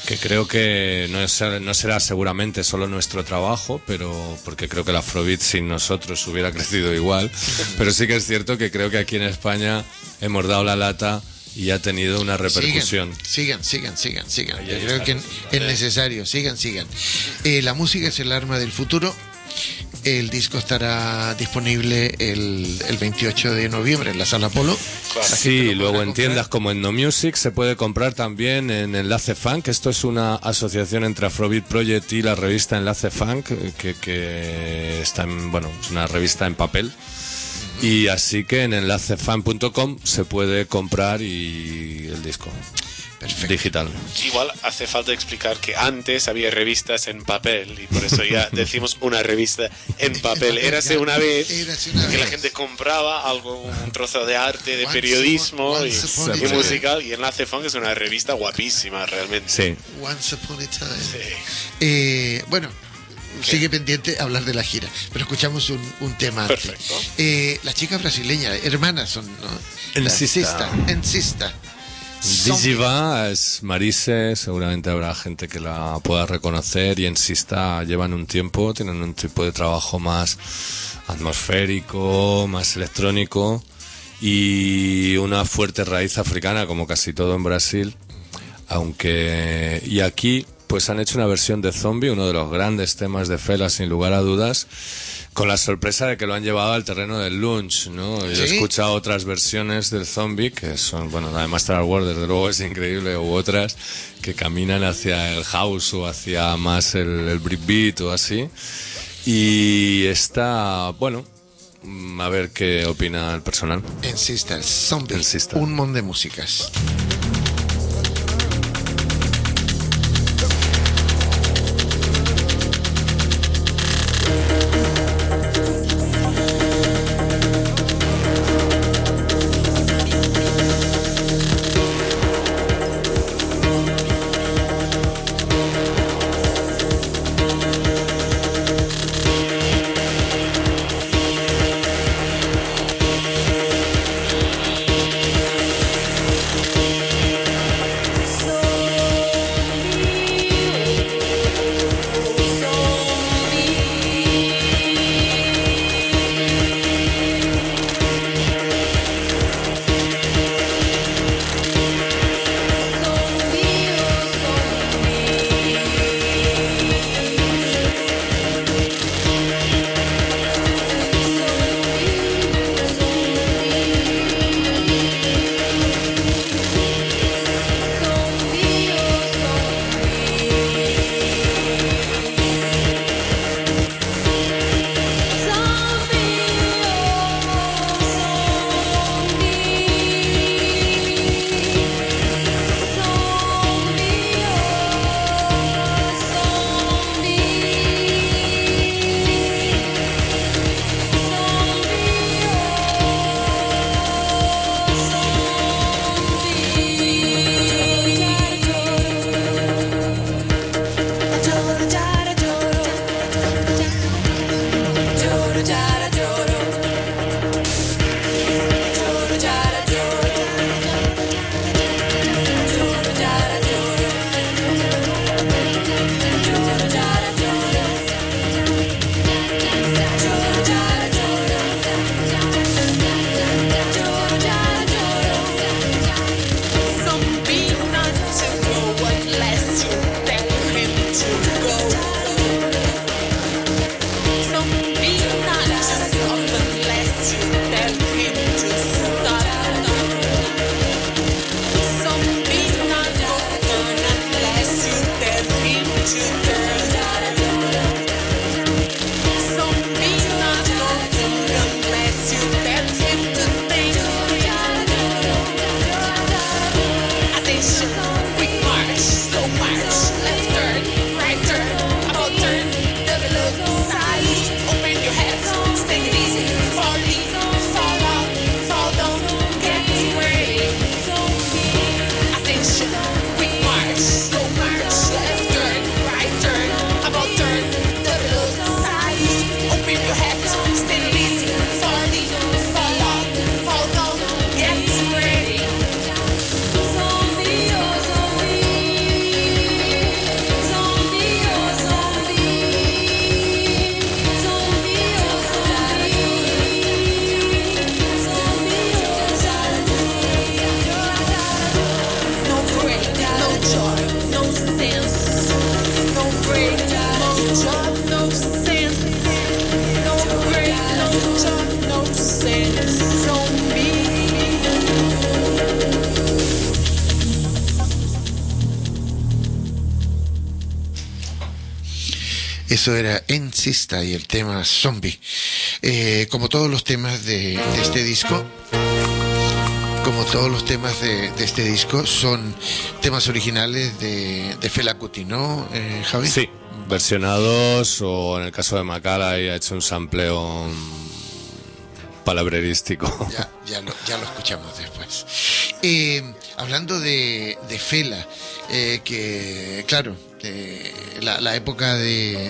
que creo que no será seguramente solo nuestro trabajo, pero porque creo que el Afrobeat sin nosotros hubiera crecido igual, pero sí que es cierto que creo que aquí en España hemos dado la lata y ha tenido una repercusión. Sigan. Yo creo que es necesario, sigan. La música es el arma del futuro. El disco estará disponible el 28 de noviembre en la Sala Polo. Sí, luego en tiendas como en No Music se puede comprar también en Enlace Funk. Esto es una asociación entre Afrobeat Project y la revista Enlace Funk, que está es una revista en papel. Y así que en enlacefan.com se puede comprar y el disco. Perfecto. Digital. Igual hace falta explicar que antes había revistas en papel y por eso ya decimos una revista en papel. Érase una vez que la gente compraba algo, un trozo de arte, de periodismo y musical, y Enlace Funk es una revista guapísima realmente. Sí. Once Upon a Time. Bueno, sigue pendiente hablar de la gira, pero escuchamos un tema antes. Perfecto. Las chicas brasileñas, hermanas son, ¿no? Ensista. Digiva es Marise, seguramente habrá gente que la pueda reconocer, y Ensista llevan un tiempo, tienen un tipo de trabajo más atmosférico, más electrónico y una fuerte raíz africana, como casi todo en Brasil, y aquí pues han hecho una versión de Zombie, uno de los grandes temas de Fela sin lugar a dudas, con la sorpresa de que lo han llevado al terreno del lounge, ¿no? Yo he escuchado otras versiones del Zombie que son, además Star Wars desde luego es increíble, u otras que caminan hacia el house o hacia más el breakbeat o así, y está, a ver qué opina el personal. Ensista, Zombie, un montón de músicas. Eso era Encista y el tema Zombie. Como todos los temas de este disco, son temas originales de Fela Kuti, ¿no, Javi? Sí, versionados, o en el caso de Macala ha hecho un sampleo palabrerístico. Ya lo escuchamos después. Hablando de Fela, que claro, la época de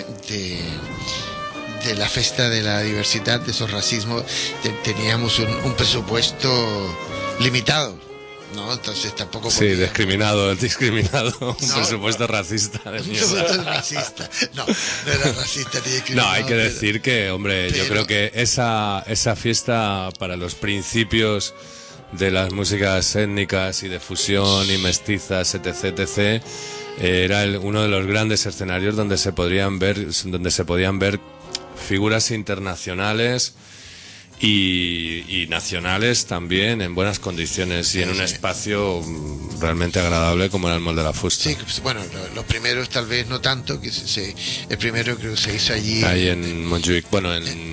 la Festa de la Diversidad, de esos racismos, teníamos un presupuesto limitado, ¿no? Entonces tampoco podía... Sí, discriminado, un presupuesto racista de mierda. Racista. No era racista ni discriminado. No, hay que decir que, hombre, yo creo que esa fiesta para los principios de las músicas étnicas y de fusión y mestizas, etc., era uno de los grandes escenarios donde se podían ver figuras internacionales y nacionales también en buenas condiciones y en un espacio realmente agradable como era el Molde de la Fusta. Sí, bueno, los primeros tal vez no tanto, que el primero creo que se hizo allí. Ahí en Montjuic, bueno,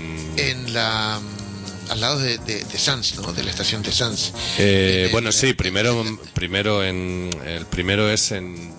al lado de Sants, ¿no? De la estación de Sants. Bueno, sí, primero es en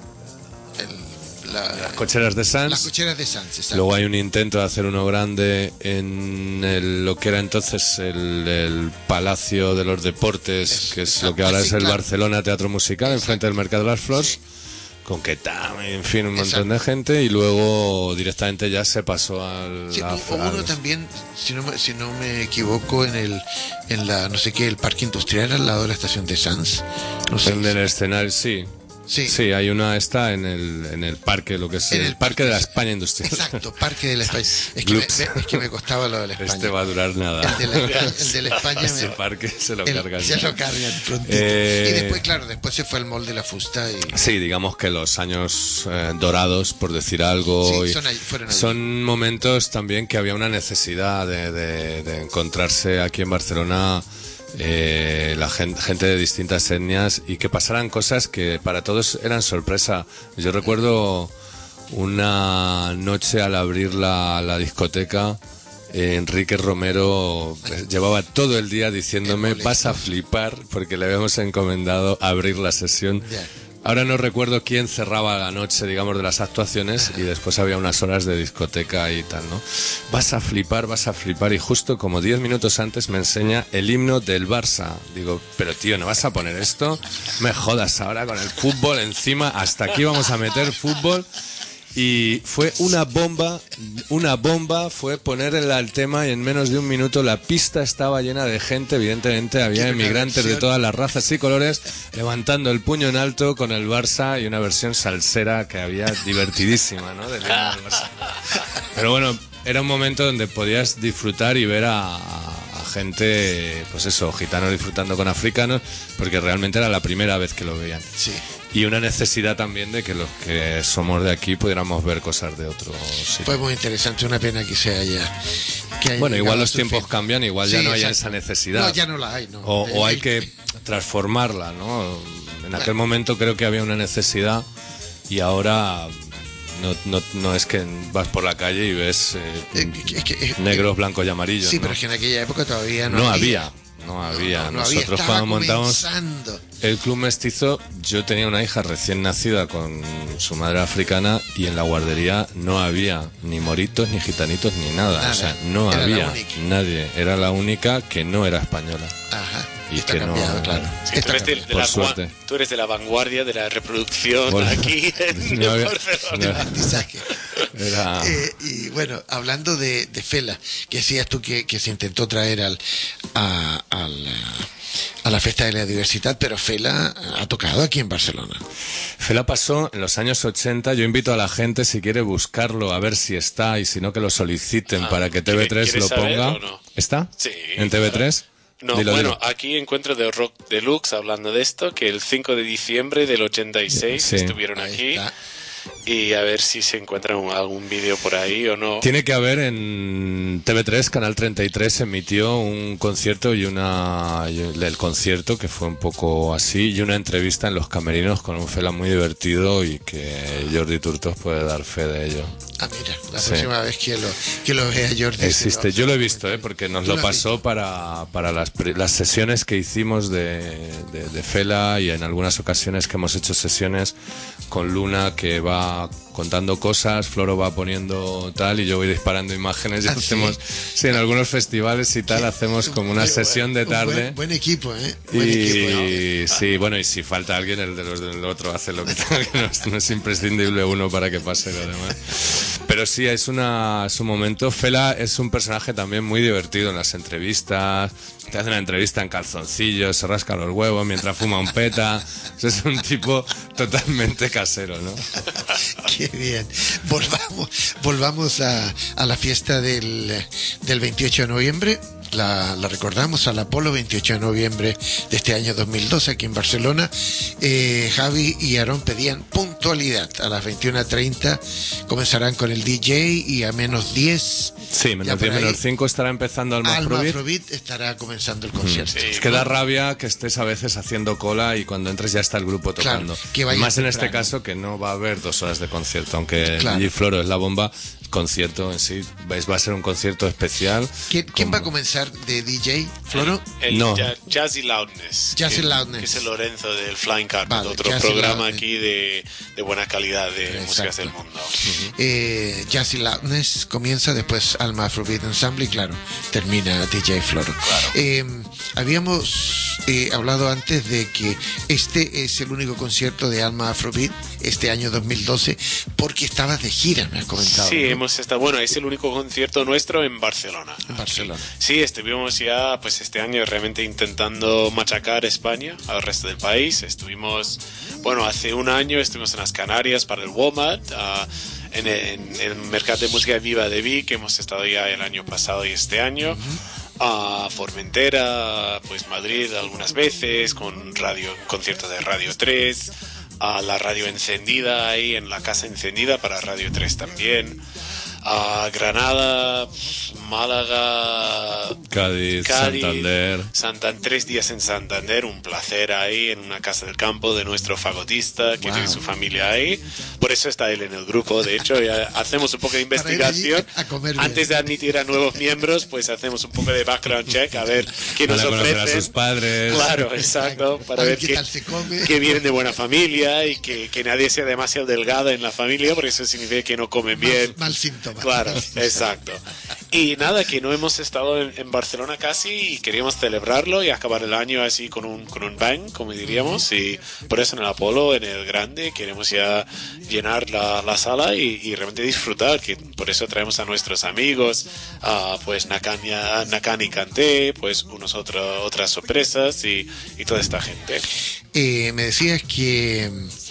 las cocheras de Sants. Las cocheras de Sants, exacto. Luego hay un intento de hacer uno grande en lo que era entonces el Palacio de los Deportes, que es lo que ahora es el Barcelona Teatro Musical, enfrente del Mercado de las Flors, con Ketame, en fin, un montón de gente, y luego directamente ya se pasó al... Sí, uno también, si no me equivoco, en la no sé qué, el parque industrial al lado de la estación de Sants. No sé. En el escenario, sí. Sí, hay una, está en el parque, lo que es el parque de la España Industrial. Exacto, parque de la España. Es que me costaba lo de la España. Este va a durar nada. El de la España. Ese parque se lo cargan. Se lo cargan prontito. Y después se fue al Molde de la Fusta. Sí, digamos que los años dorados, por decir algo. Fueron son momentos también que había una necesidad de encontrarse aquí en Barcelona. La gente de distintas etnias y que pasaran cosas que para todos eran sorpresa. Yo recuerdo una noche al abrir la discoteca, Enrique Romero llevaba todo el día diciéndome vas a flipar, porque le habíamos encomendado abrir la sesión. Ahora no recuerdo quién cerraba la noche, digamos, de las actuaciones, y después había unas horas de discoteca y tal, ¿no? Vas a flipar, y justo como 10 minutos antes me enseña el himno del Barça. Digo, pero tío, ¿no vas a poner esto? Me jodas ahora con el fútbol encima, hasta aquí vamos a meter fútbol. Y fue una bomba fue ponerle al tema, y en menos de un minuto la pista estaba llena de gente. Evidentemente había emigrantes de todas las razas y colores levantando el puño en alto con el Barça, y una versión salsera que había divertidísima, ¿no? Del Barça. Pero bueno, era un momento donde podías disfrutar y ver a gente, pues eso, gitanos disfrutando con africanos, porque realmente era la primera vez que lo veían. Sí. Y una necesidad también de que los que somos de aquí pudiéramos ver cosas de otros sitios. Fue muy interesante, una pena que se haya... Bueno, igual los tiempos cambian, igual ya no hay esa necesidad. No, ya no la hay, ¿no? O hay que transformarla, ¿no? En aquel momento creo que había una necesidad, y ahora no es que vas por la calle y ves negros, blancos y amarillos. Sí, ¿no? pero es que en aquella época todavía no había. Nosotros cuando montamos el Club Mestizo, yo tenía una hija recién nacida con su madre africana, y en la guardería no había ni moritos, ni gitanitos, ni nada. O sea, no había nadie. Era la única que no era española. Ajá. Y que cambiado, no, claro. Sí, tú eres de la vanguardia de la reproducción aquí en Barcelona. Y bueno, hablando de Fela, que decías tú que se intentó traer a la Festa de la Diversidad, pero Fela ha tocado aquí en Barcelona. Fela pasó en los años 80. Yo invito a la gente, si quiere buscarlo, a ver si está, y si no, que lo soliciten para que TV3 lo ponga. No? ¿Está? Sí. ¿En TV3? No, dilo. Aquí encuentro de Rock Deluxe hablando de esto, que el 5 de diciembre del 86 estuvieron aquí. y a ver si se encuentra algún vídeo por ahí o no. Tiene que haber en TV3, Canal 33, emitió un concierto el concierto que fue un poco así, y una entrevista en Los Camerinos con un Fela muy divertido y que Jordi Turtos puede dar fe de ello. Ah, mira, la próxima vez que lo vea Jordi. Existe, yo lo he visto, porque nos lo pasó para las sesiones que hicimos de Fela, y en algunas ocasiones que hemos hecho sesiones con Luna, que va contando cosas, Floro va poniendo tal y yo voy disparando imágenes y hacemos, sí, en algunos festivales y tal, hacemos como una sesión de tarde. Buen equipo, Sí, bueno, y si falta alguien, el de los del otro hace lo que tenga, que no es imprescindible uno para que pase lo demás. Pero sí, es un momento. Fela es un personaje también muy divertido en las entrevistas. Te hace una entrevista en calzoncillos, se rasca los huevos mientras fuma un peta. Es un tipo totalmente casero, ¿no? Qué bien. Volvamos a la fiesta del 28 de noviembre. La recordamos, al Apolo, 28 de noviembre de este año 2012, aquí en Barcelona. Javi y Aarón pedían puntualidad. A las 21:30 comenzarán con el DJ y a menos 10. Sí, menos 10, menos 5 estará empezando Alma Afrobeat estará comenzando el concierto. Sí, es que da rabia que estés a veces haciendo cola y cuando entres ya está el grupo tocando. Claro, más en este caso, que no va a haber 2 horas de concierto, aunque DJ Floro es la bomba. Concierto en sí va a ser un concierto especial. ¿Quién va a comenzar de DJ, Floro? Jazzy Loudness, Loudness, que es el Lorenzo del Flying Carpet, vale, otro Jazzy programa Loudness. aquí de buena calidad de músicas del mundo. Jazzy Loudness comienza, después Alma Afrobeat Ensemble y claro, termina DJ Floro. Claro. Habíamos hablado antes de que este es el único concierto de Alma Afrobeat este año 2012 porque estabas de gira, me has comentado. Sí, ¿no? Es el único concierto nuestro en Barcelona. Sí, estuvimos ya pues este año realmente intentando machacar España al resto del país. Estuvimos, hace un año estuvimos en las Canarias para el WOMAD, en el Mercat de Música Viva de Vic, que hemos estado ya el año pasado y este año. A Formentera, pues Madrid algunas veces, con conciertos de Radio 3, a la radio encendida ahí en la casa encendida para Radio 3 también, a Granada, Málaga, Cádiz, Santander. 3 días en Santander, un placer ahí en una casa del campo de nuestro fagotista que tiene su familia ahí. Por eso está él en el grupo. De hecho, ya hacemos un poco de investigación. Antes de admitir a nuevos miembros, pues hacemos un poco de background check a ver qué nos ofrecen. A sus padres. Claro, exacto. Para ver que vienen de buena familia y que nadie sea demasiado delgado en la familia, porque eso significa que no comen bien. Mal síntoma. Claro, exacto. Y nada, que no hemos estado en Barcelona casi y queríamos celebrarlo y acabar el año así con un bang, como diríamos, y por eso en el Apolo, en el grande, queremos ya llenar la sala y realmente disfrutar, que por eso traemos a nuestros amigos, pues Nakani Kanté, pues otras sorpresas y toda esta gente. Me decías que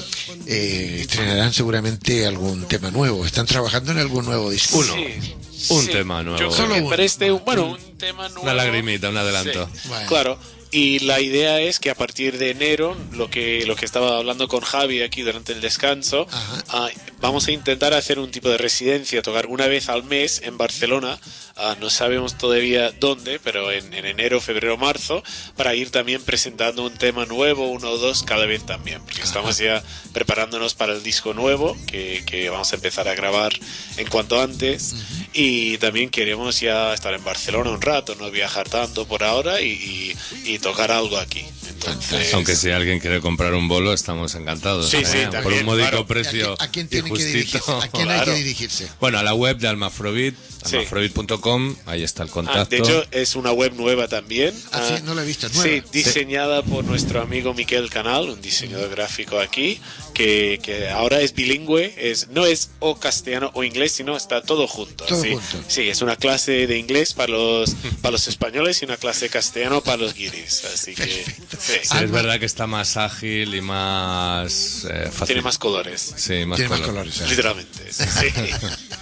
estrenarán seguramente algún tema nuevo. ¿Están trabajando en algún nuevo disco? Un tema nuevo. Yo creo que parece un tema nuevo. Una lagrimita, un adelanto. Sí. Bueno. Claro. Y la idea es que a partir de enero, lo que estaba hablando con Javi aquí durante el descanso, vamos a intentar hacer un tipo de residencia, tocar una vez al mes en Barcelona. No sabemos todavía dónde, pero en enero, febrero, marzo, para ir también presentando un tema nuevo, 1 o 2 cada vez también, porque estamos ya preparándonos para el disco nuevo que vamos a empezar a grabar en cuanto antes. Y también queremos ya estar en Barcelona un rato, no viajar tanto por ahora y tocar algo aquí. Entonces, aunque si alguien quiere comprar un bolo, estamos encantados. Sí, también, por un módico precio. ¿A quién tiene que dirigirse? ¿A quién hay que dirigirse? Bueno, a la web de Alma Afrobeat, almaafrobeat.com, ahí está el contacto. De hecho, es una web nueva también. Sí, no la he visto, es nueva. Sí, diseñada por nuestro amigo Miquel Canal, un diseñador gráfico aquí, que ahora es bilingüe, no es o castellano o inglés, sino está todo junto. Sí, es una clase de inglés para los españoles y una clase de castellano para los guiris. Así que es verdad que está más ágil y más fácil. Tiene más colores. Sí, más colores. Literalmente. Sí.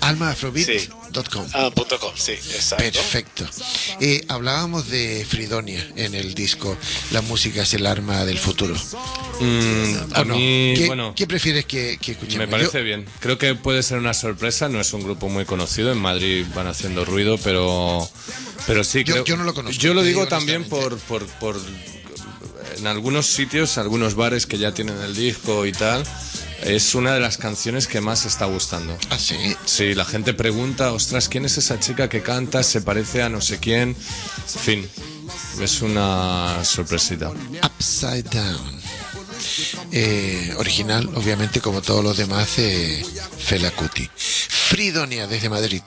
almaafrobeat.com. .com, sí, exacto. Perfecto. Hablábamos de Fridonia en el disco La música es el arma del futuro. A mí, ¿Qué prefieres que escuchemos? Me parece bien. Creo que puede ser una sorpresa. No es un grupo muy conocido. En Madrid van haciendo ruido, pero sí. Yo no lo conozco. Yo lo digo también por en algunos sitios, algunos bares que ya tienen el disco y tal. Es una de las canciones que más está gustando. ¿Ah, sí? Sí, la gente pregunta, ostras, ¿quién es esa chica que canta? Se parece a no sé quién. En fin, es una sorpresita. Upside Down. Original, obviamente, como todos los demás, Fela Kuti. Fridonia, desde Madrid.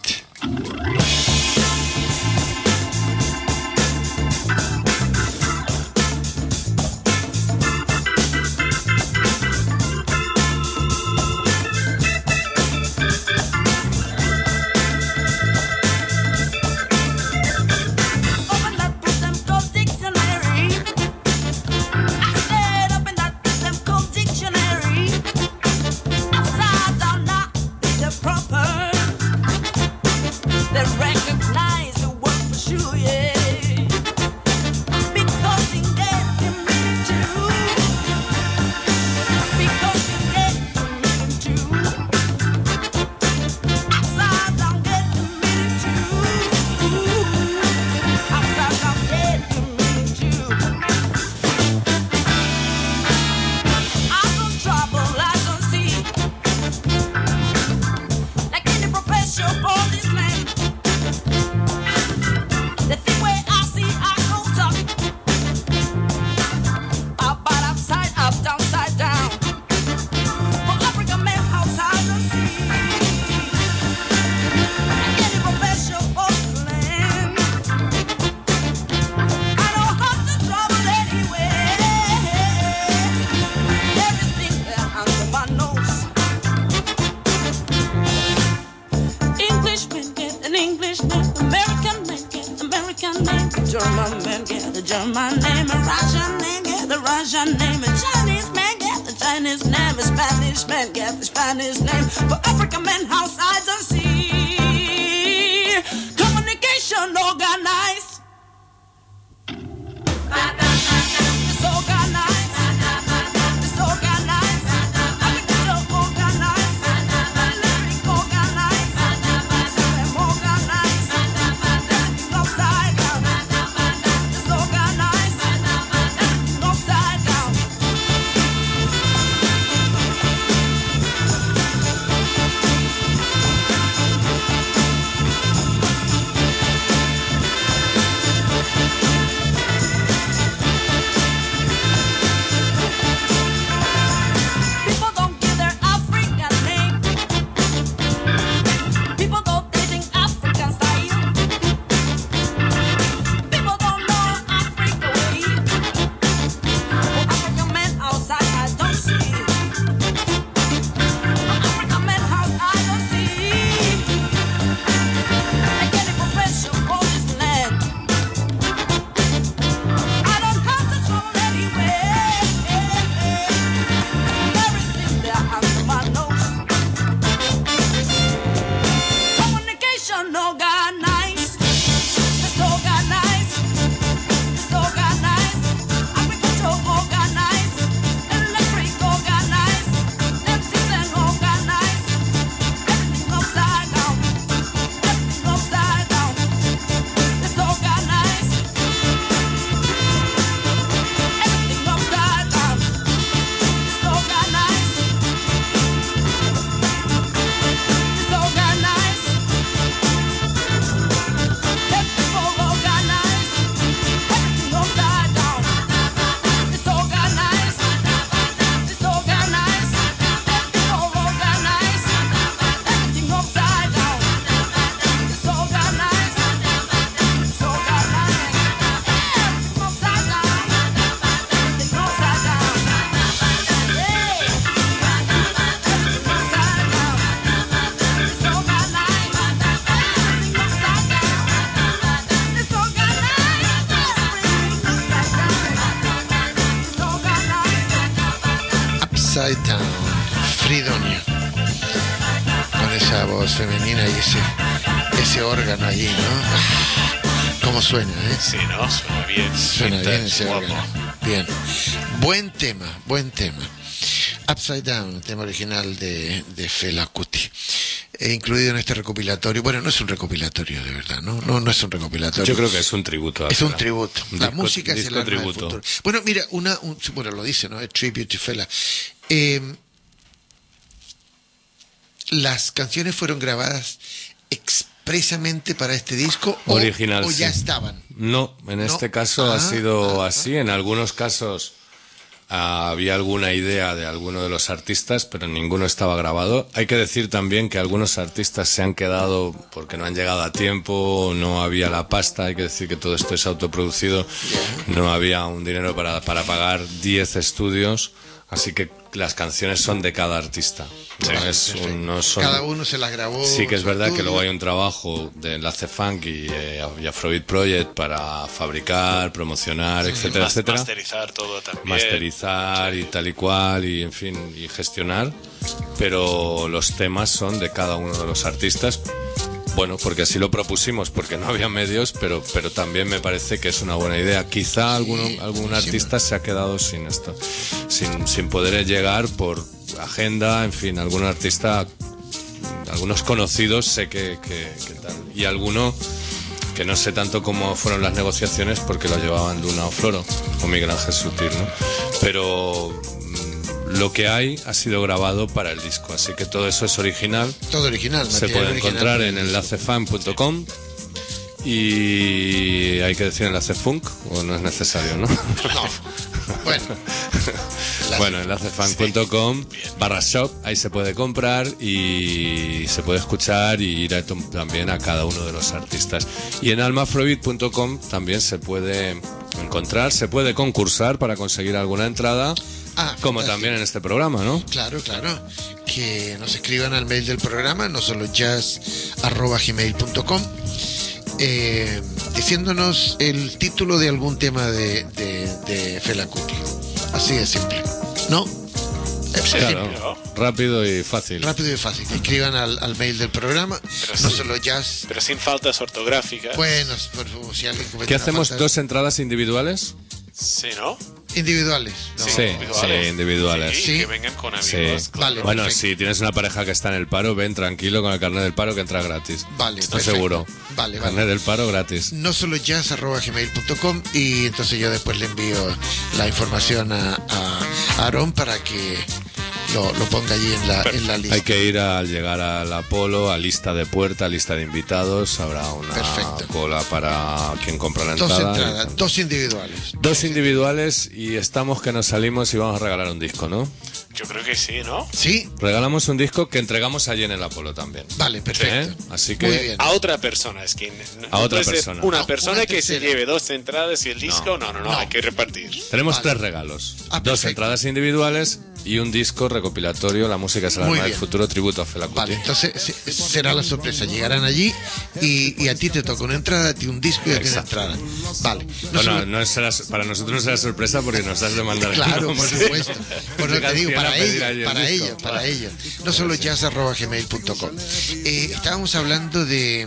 German man get the German name, a Russian man get the Russian name, a Chinese man get the Chinese name, a Spanish man get the Spanish name. For African men, house eyes and see communication organized. It's organized. It's organized. Agriculture organized. Lyric organized. Them organized. Everything upside down. It's organized. Everything upside down. People don't give their African name. People don't dating African style. People don't know Africa way. For African men outside, I don't see. For African men house, I don't see. Like any profession for this land. I don't have to travel anywhere. Everything there under my nose. Communication organized. It's organized. It's organized. Agriculture organized. Electric organized. Them system organized. Everything upside down. Everything upside down. It's organized. Everything upside down. It's organized. It's organized. Let people organize. Everything upside down. It's organized. It's organized. Let people organize. Everything upside down. It's organized. It's organized. Everything upside down. Everything upside down. Hey. Everything upside down. It's organized. Everything upside down. It's organized. Everything upside down. It's organized. Upside Down, Fridonia. Con con esa voz femenina y ese órgano allí, ¿no? ¿Cómo suena, eh? Sí, ¿no? Suena bien. Suena bien ese guapo. órgano. Bien. Buen tema. Upside Down, el tema original de Fela Kuti. Incluido en este recopilatorio. Bueno, no es un recopilatorio de verdad, ¿no? No es un recopilatorio. Yo creo que es un tributo. Es un tributo. La Disco- música es el disco alma del tributo. futuro. Bueno, mira, bueno, lo dice, ¿no? A tribute to Fela. ¿Las canciones fueron grabadas expresamente para este disco Original, o sí. ya estaban? No, en este caso ha sido así. En algunos casos había alguna idea de alguno de los artistas, pero ninguno estaba grabado. Hay que decir también que algunos artistas se han quedado porque no han llegado a tiempo, no había la pasta. Hay que decir que todo esto es autoproducido. No había un dinero para pagar 10 estudios. Así que las canciones son de cada artista. No son... Cada uno se las grabó. Sí que es su verdad que estudio. luego hay un trabajo de Enlace Funk y Afrobeat Project para fabricar, promocionar, etcétera, etcétera. Masterizar todo también. Masterizar y tal y cual, y en fin, y gestionar. Pero los temas son de cada uno de los artistas. Bueno, porque así lo propusimos, porque no había medios, pero también me parece que es una buena idea. Quizá algún artista se ha quedado sin esto, sin poder llegar por agenda, en fin, algún artista, algunos conocidos sé que tal, y alguno que no sé tanto cómo fueron las negociaciones porque lo llevaban Luna o Floro o Miguel Ángel Sutil, ¿no? Pero lo que hay ha sido grabado para el disco, así que todo eso es original. Todo original. Se puede original. encontrar en enlacefan.com y hay que decir enlace funk o no es necesario, ¿no? No. Bueno. Bueno, enlacefan.com /shop, ahí se puede comprar y se puede escuchar y ir también a cada uno de los artistas. Y en almafrobeat.com también se puede encontrar, se puede concursar para conseguir alguna entrada. Como fantástico. también en este programa, ¿no? Claro. Que nos escriban al mail del programa, no solo jazz@gmail.com, diciéndonos el título de algún tema de Fela Kuti. Así de simple, ¿no? Claro, rápido y fácil. Rápido y fácil. Que escriban al mail del programa, no solo jazz. Pero sin faltas ortográficas. Bueno, si alguien comete ¿Qué una hacemos? falta- ¿2 entradas individuales? Sí, ¿no? Individuales. ¿no? Sí, individuales. Sí, que vengan con amigos. Sí. Vale, Bueno, perfecto. si tienes una pareja que está en el paro, ven tranquilo con el carnet del paro que entra gratis. Vale, estoy perfecto. seguro. Vale. Carnet del paro gratis. No solo jazz@gmail.com, y entonces yo después le envío la información a Aarón para que lo ponga allí en la lista. Hay que ir al llegar al Apolo, a lista de puerta, lista de invitados. Habrá una cola para quien compra la Dos entrada. entradas, dos individuales. 2 individuales y estamos que nos salimos y vamos a regalar un disco, ¿no? Yo creo que sí, ¿no? Sí. Regalamos un disco que entregamos allí en el Apolo también. Vale, perfecto. Así que Muy bien. A otra persona, es que A otra puede ser persona. Una No, persona una que se tercera. lleve 2 entradas y el disco, no, hay que repartir. tenemos Vale. 3 regalos. 2 perfecto. entradas individuales y un disco recopilatorio, La música es el Muy alma del bien. futuro, tributo a Fela Kuti. Vale, entonces será la sorpresa. Llegarán allí y a ti te toca una entrada, a ti un disco y a ti una entrada. Vale. Bueno, para nosotros no será sorpresa porque nos has de mandar. Claro, por supuesto. Por lo que digo, para ellos, ellos. para ellos. No solo jazz@gmail.com. Estábamos hablando de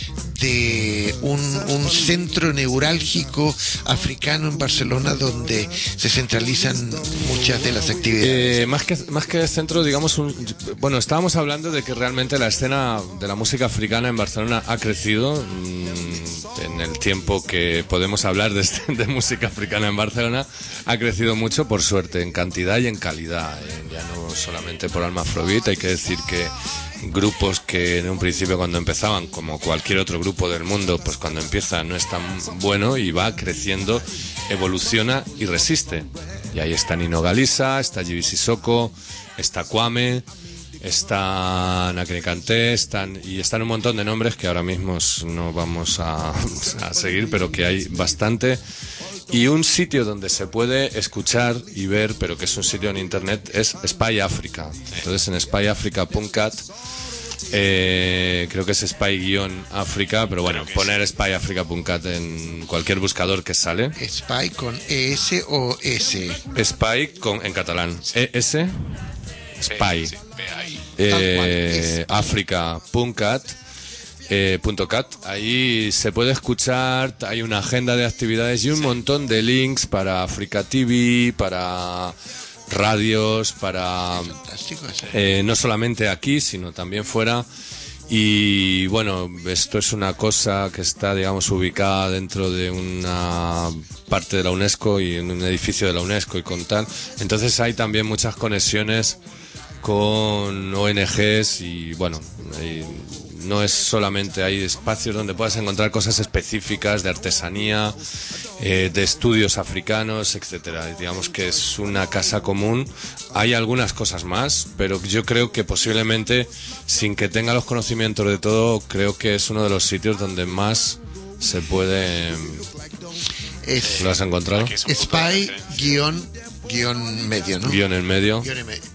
un centro neurálgico africano en Barcelona donde se centralizan muchas de las actividades. Más que centro, digamos, bueno, estábamos hablando de que realmente la escena de la música africana en Barcelona ha crecido. En el tiempo que podemos hablar de música africana en Barcelona, ha crecido mucho, por suerte, en cantidad y en calidad. Ya no solamente por Alma Afrobeat, hay que decir que grupos que en un principio cuando empezaban, como cualquier otro grupo del mundo, pues cuando empieza no es tan bueno y va creciendo, evoluciona y resiste. Y ahí está Nino Galisa, está Jibi Sissoko, está Kwame, está Nakri Kanté, están un montón de nombres que ahora mismo no vamos a seguir, pero que hay bastante. Y un sitio donde se puede escuchar y ver, pero que es un sitio en internet, es Spy Africa. Entonces en spyafrica.cat, creo que es Spy-Africa, pero bueno, poner spyafrica.cat en cualquier buscador que sale. Spy con ES o S. Spy en catalán. ES, Spy. Sí, africa.cat. .cat. Ahí se puede escuchar, hay una agenda de actividades y un montón de links para Africa TV, para radios, para no solamente aquí, sino también fuera. Y bueno, esto es una cosa que está, digamos, ubicada dentro de una parte de la UNESCO y en un edificio de la UNESCO y con tal. Entonces hay también muchas conexiones con ONGs y bueno, no es solamente, hay espacios donde puedas encontrar cosas específicas de artesanía, de estudios africanos, etcétera. Digamos que es una casa común. Hay algunas cosas más, pero yo creo que posiblemente, sin que tenga los conocimientos de todo, creo que es uno de los sitios donde más se puede... ¿Lo has encontrado? Spy-medio, ¿no? Guión en medio.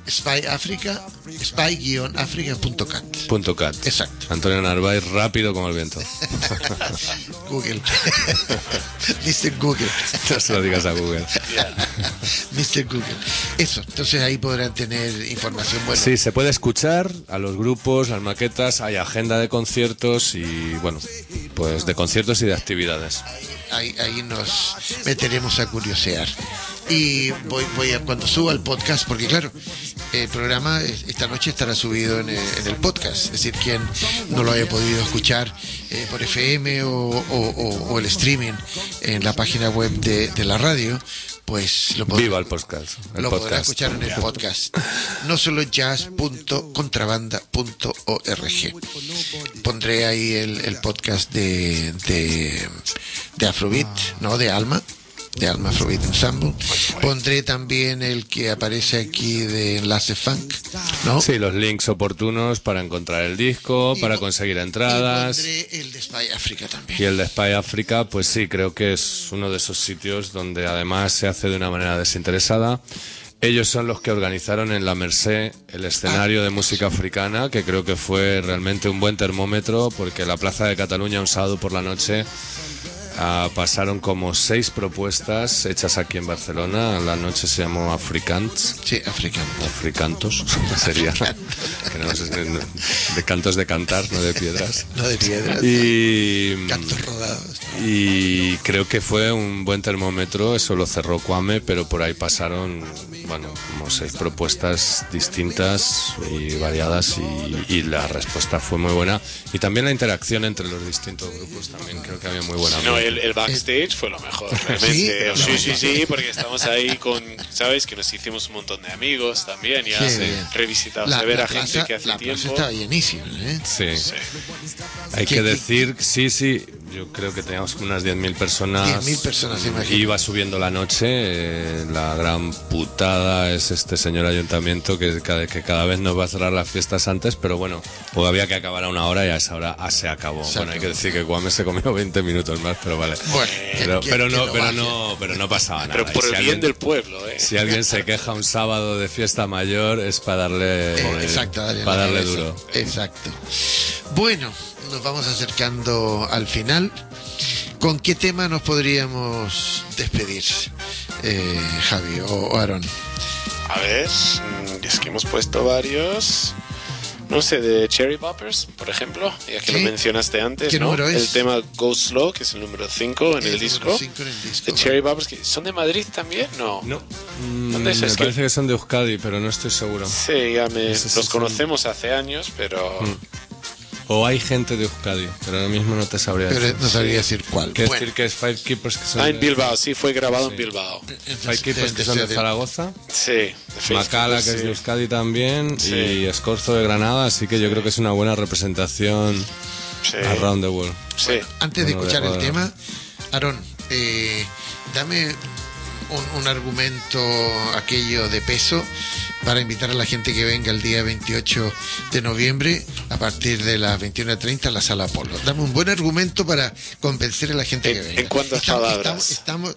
Spy-africa.cat. .cat. Exacto. Antonio Narváez, rápido como el viento. Google. Mr. Google. No se lo digas a Google. Mr. Google. Eso, entonces ahí podrán tener información buena. Sí, se puede escuchar a los grupos, las maquetas, hay agenda de conciertos y, bueno, pues de conciertos y de actividades. Ahí nos meteremos a curiosear. Y voy a, cuando suba el podcast, porque claro, el programa esta noche estará subido en el podcast, es decir, quien no lo haya podido escuchar por FM o el streaming en la página web de la radio, pues lo podrá, viva el podcast. Podrá escuchar en el podcast. No solo jazz.contrabanda.org. Pondré ahí el podcast de Afrobeat, ¿no? De Alma Afrobeat Ensemble. Pondré también el que aparece aquí de Enlace Funk, ¿no? Sí, los links oportunos para encontrar el disco, para conseguir entradas. Y pondré el de Spy Africa también. Y el de Spy Africa, pues sí, creo que es uno de esos sitios donde además se hace de una manera desinteresada. Ellos son los que organizaron en la Mercè el escenario de música africana, que creo que fue realmente un buen termómetro, porque en la Plaza de Cataluña un sábado por la noche pasaron como 6 propuestas hechas aquí en Barcelona. La noche se llamó Africants. Sí, Africantos. Sería que no sé, de cantos de cantar, no de piedras. No de piedras. Y cantos rodados. Y creo que fue un buen termómetro. Eso lo cerró Kwame, pero por ahí pasaron, bueno, como 6 propuestas distintas y variadas, y la respuesta fue muy buena. Y también la interacción entre los distintos grupos también creo que había muy buena. No, el backstage fue lo mejor, realmente. Sí, porque estamos ahí con, ¿sabes? Que nos hicimos un montón de amigos también, ya revisitados, de ver a gente que hace tiempo. La estaba llenísima, ¿eh? Sí. Hay que decir, sí, yo creo que teníamos unas 10.000 personas. 10.000 personas, imagino. Iba subiendo la noche. La gran putada es este señor ayuntamiento que cada vez nos va a cerrar las fiestas antes, pero bueno, pues había que acabar a una hora y a esa hora se acabó. Bueno, hay que decir que Kwame se comió 20 minutos más, pero vale. Bueno, pero no pasaba nada. Pero por el bien del pueblo, Si alguien se queja un sábado de fiesta mayor es para darle, darle duro. Exacto. Bueno, nos vamos acercando al final. ¿Con qué tema nos podríamos despedir, Javi o Aarón? A ver, es que hemos puesto varios. No sé, de Cherry Poppers, por ejemplo, ya que lo mencionaste antes, ¿qué ¿no? número es? El tema Go Slow, que es el número 5 en el disco. De Cherry Poppers, ¿son de Madrid también? No. ¿Dónde es? Me parece que son de Euskadi, pero no estoy seguro. Sí, los conocemos hace años, pero... O hay gente de Euskadi, pero ahora mismo no te sabría decir. Pero no sabría decir cuál. Quiero decir que es Five Keepers, que son en Bilbao, sí, fue grabado en Bilbao. Five Keepers, que son de Zaragoza. Sí. Macala, que es de Euskadi también. Y Escorzo de Granada, así que yo creo que es una buena representación around the world. Sí. Bueno, antes de escuchar el tema, Aarón, dame un argumento aquello de peso para invitar a la gente que venga el día 28 de noviembre a partir de las 21:30 a la Sala Apolo. Dame un buen argumento para convencer a la gente que venga. ¿En cuántas palabras? Estamos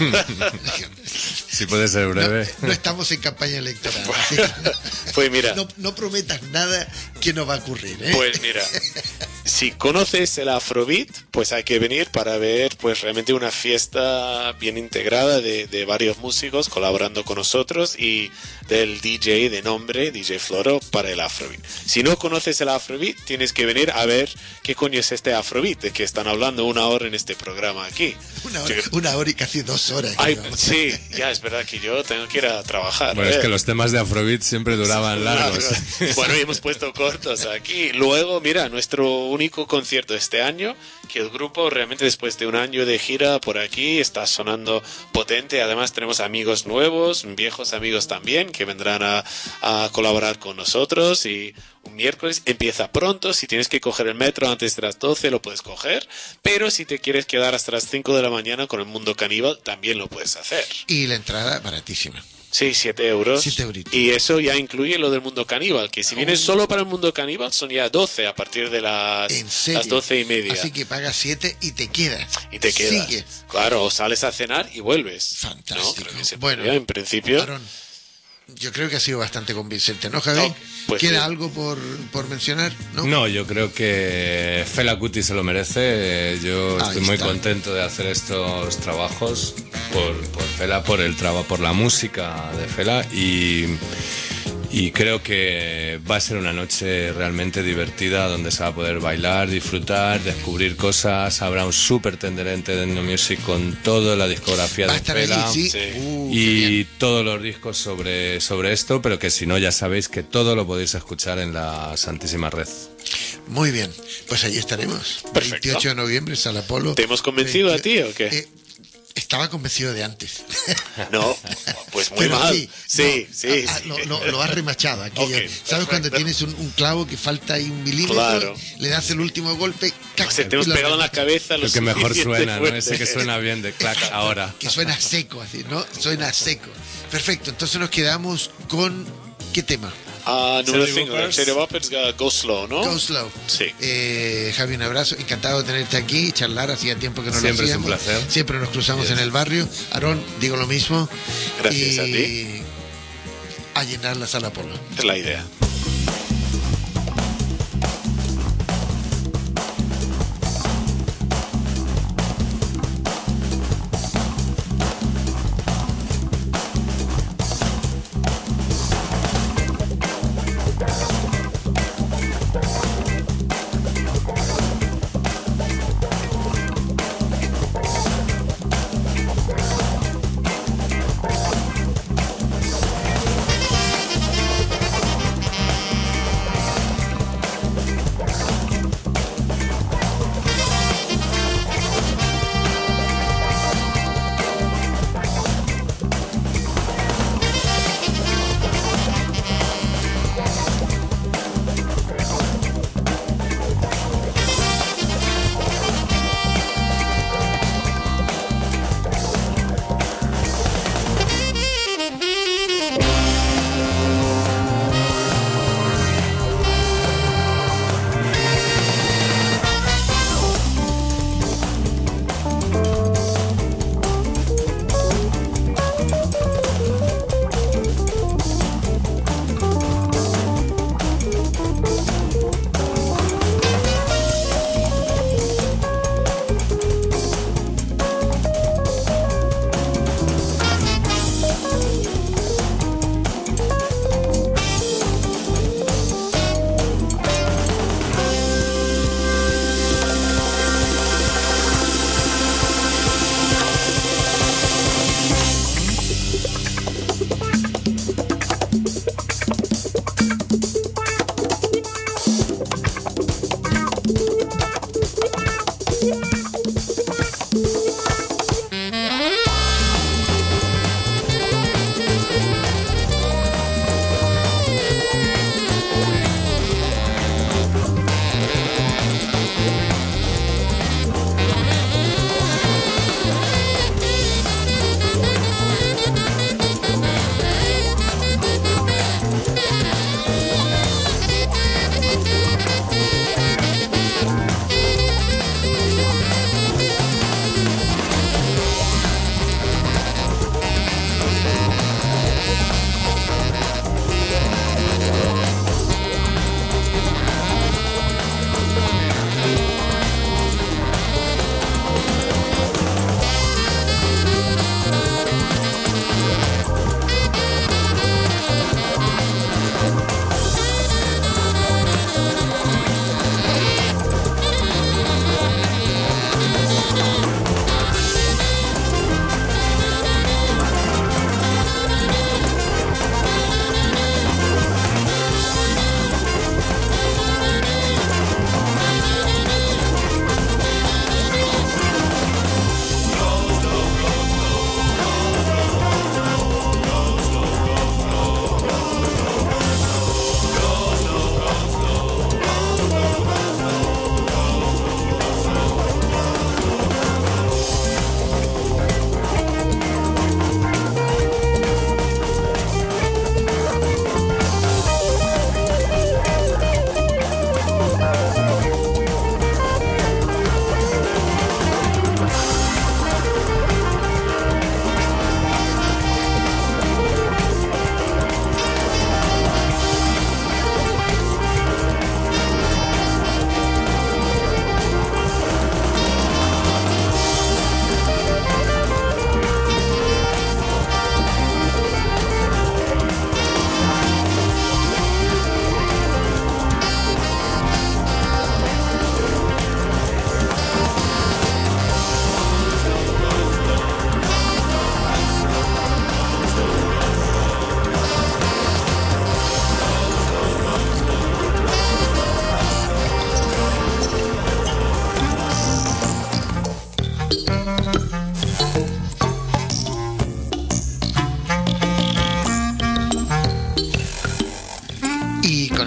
si puede ser breve. No estamos en campaña electoral. Pues mira. No prometas nada que no va a ocurrir, ¿eh? Pues mira. si conoces el Afrobeat, pues hay que venir para ver pues realmente una fiesta bien integrada de varios músicos colaborando con nosotros y del DJ de nombre, DJ Floro, para el Afrobeat. Si no conoces el Afrobeat, tienes que venir a ver qué coño es este Afrobeat, de que están hablando 1 hora en este programa aquí. Una hora y casi 2 horas. Ay, sí, ya es verdad que yo tengo que ir a trabajar. Bueno, es que los temas de Afrobeat siempre duraban largos. Bueno, y hemos puesto cortos aquí. Luego, mira, nuestro único concierto este año, que el grupo realmente después de un año de gira por aquí está sonando potente. Además tenemos amigos nuevos, viejos amigos también, que vendrán a colaborar con nosotros. Y un miércoles empieza pronto. Si tienes que coger el metro antes de las 12 lo puedes coger, pero si te quieres quedar hasta las 5 de la mañana con el Mundo Caníbal también lo puedes hacer. Y la entrada baratísima. Sí, 7 euros. 7 euritos. Y eso ya incluye lo del Mundo Caníbal, que si vienes solo para el Mundo Caníbal son ya 12 a partir de las 12:30. Así que pagas 7 y te quedas. Y te quedas. Sigue. Claro, o sales a cenar y vuelves. Fantástico. ¿No? Bueno, en principio... Aaron, yo creo que ha sido bastante convincente, ¿no, Javi? No, pues ¿Queda bien. algo por mencionar? No, yo creo que Fela Kuti se lo merece. Yo Ahí estoy muy está. contento de hacer estos trabajos por Fela, por la música de Fela y creo que va a ser una noche realmente divertida donde se va a poder bailar, disfrutar, descubrir cosas. Habrá un súper tenderente de Ethno Music con toda la discografía Va a de estar Fela. allí, sí. Sí. Y todos los discos sobre esto, pero que si no ya sabéis que todo lo podéis escuchar en la Santísima Red. Muy bien, pues ahí estaremos. Perfecto. 28 de noviembre, Sala Polo. ¿Te hemos convencido a ti o qué? Estaba convencido de antes. No, pues muy Pero mal. sí, Sí. Lo has remachado. Aquí, Ok, ¿sabes perfecto. cuando tienes un clavo que falta ahí 1 milímetro? Claro. Le das el último golpe. ¡cac! Se te hemos y lo pegado en la rematas. cabeza Lo que mejor suena, ¿no? fuerte. Ese que suena bien de clac ahora. Que suena seco, así, ¿no? Suena seco. Perfecto, entonces nos quedamos con... ¿Qué tema? Número Cherry 5, Boppers. Cherry Boppers, Go Slow, ¿no? Go Slow. Sí. Javi, un abrazo. Encantado de tenerte aquí y charlar. Hacía tiempo que no Siempre lo es un hacíamos. placer. Siempre nos cruzamos Yes. en el barrio. Aarón, digo lo mismo. Gracias a y ti. A llenar la Sala Polo. Es la idea.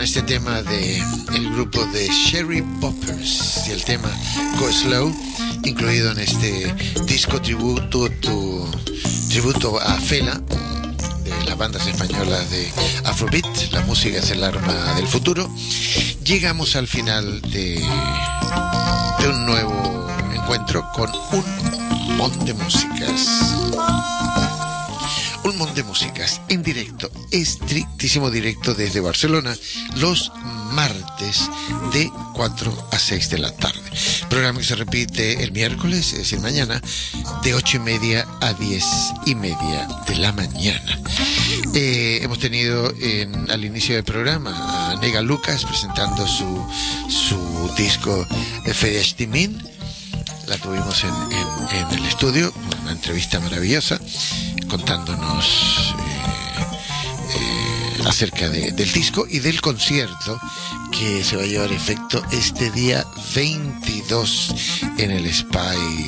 este tema de el grupo de Cherry Poppers y el tema Go Slow, incluido en este disco tributo a Fela, de las bandas españolas de Afrobeat. La música es el arma del futuro. Llegamos al final de un nuevo encuentro con un montón de músicas. Un montón de músicas en directo, estrictísimo directo desde Barcelona, los martes de 4 a 6 de la tarde. Programa que se repite el miércoles, es decir, mañana, de 8:30 a 10:30 de la mañana. Hemos tenido al inicio del programa a Nega Lucas presentando su disco Fedestimin. La tuvimos en el estudio, una entrevista maravillosa, contándonos acerca del disco y del concierto que se va a llevar a efecto este día 22 en el Spy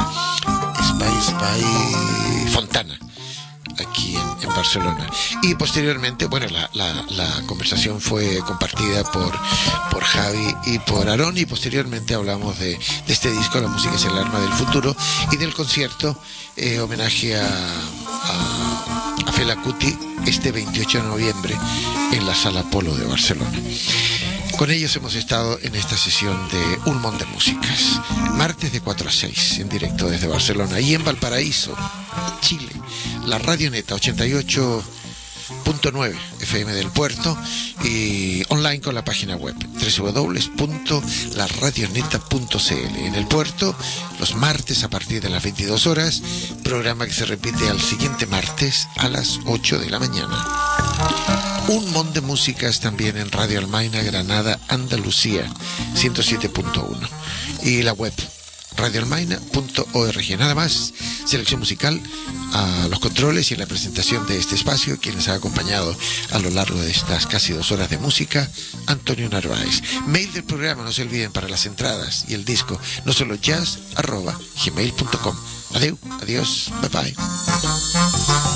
Fontana, aquí en Barcelona. Y posteriormente, bueno, la conversación fue compartida por Javi y por Aarón, y posteriormente hablamos de este disco, La música es el arma del futuro, y del concierto homenaje a Fela Kuti este 28 de noviembre en la Sala Polo de Barcelona. Con ellos hemos estado en esta sesión de Un Montón de Músicas, martes de 4 a 6, en directo desde Barcelona, y en Valparaíso, Chile, la Radio Neta 88.9 FM del Puerto, y online con la página web www.laradioneta.cl. En el Puerto, los martes a partir de las 22 horas, programa que se repite al siguiente martes a las 8 de la mañana. Un montón de músicas también en Radio Almaina, Granada, Andalucía, 107.1. Y la web radioalmaina.org. Nada más, selección musical a los controles y en la presentación de este espacio, quienes han acompañado a lo largo de estas casi 2 horas de música, Antonio Narváez. Mail del programa, no se olviden, para las entradas y el disco, no solo jazz@gmail.com. Adiós, bye bye.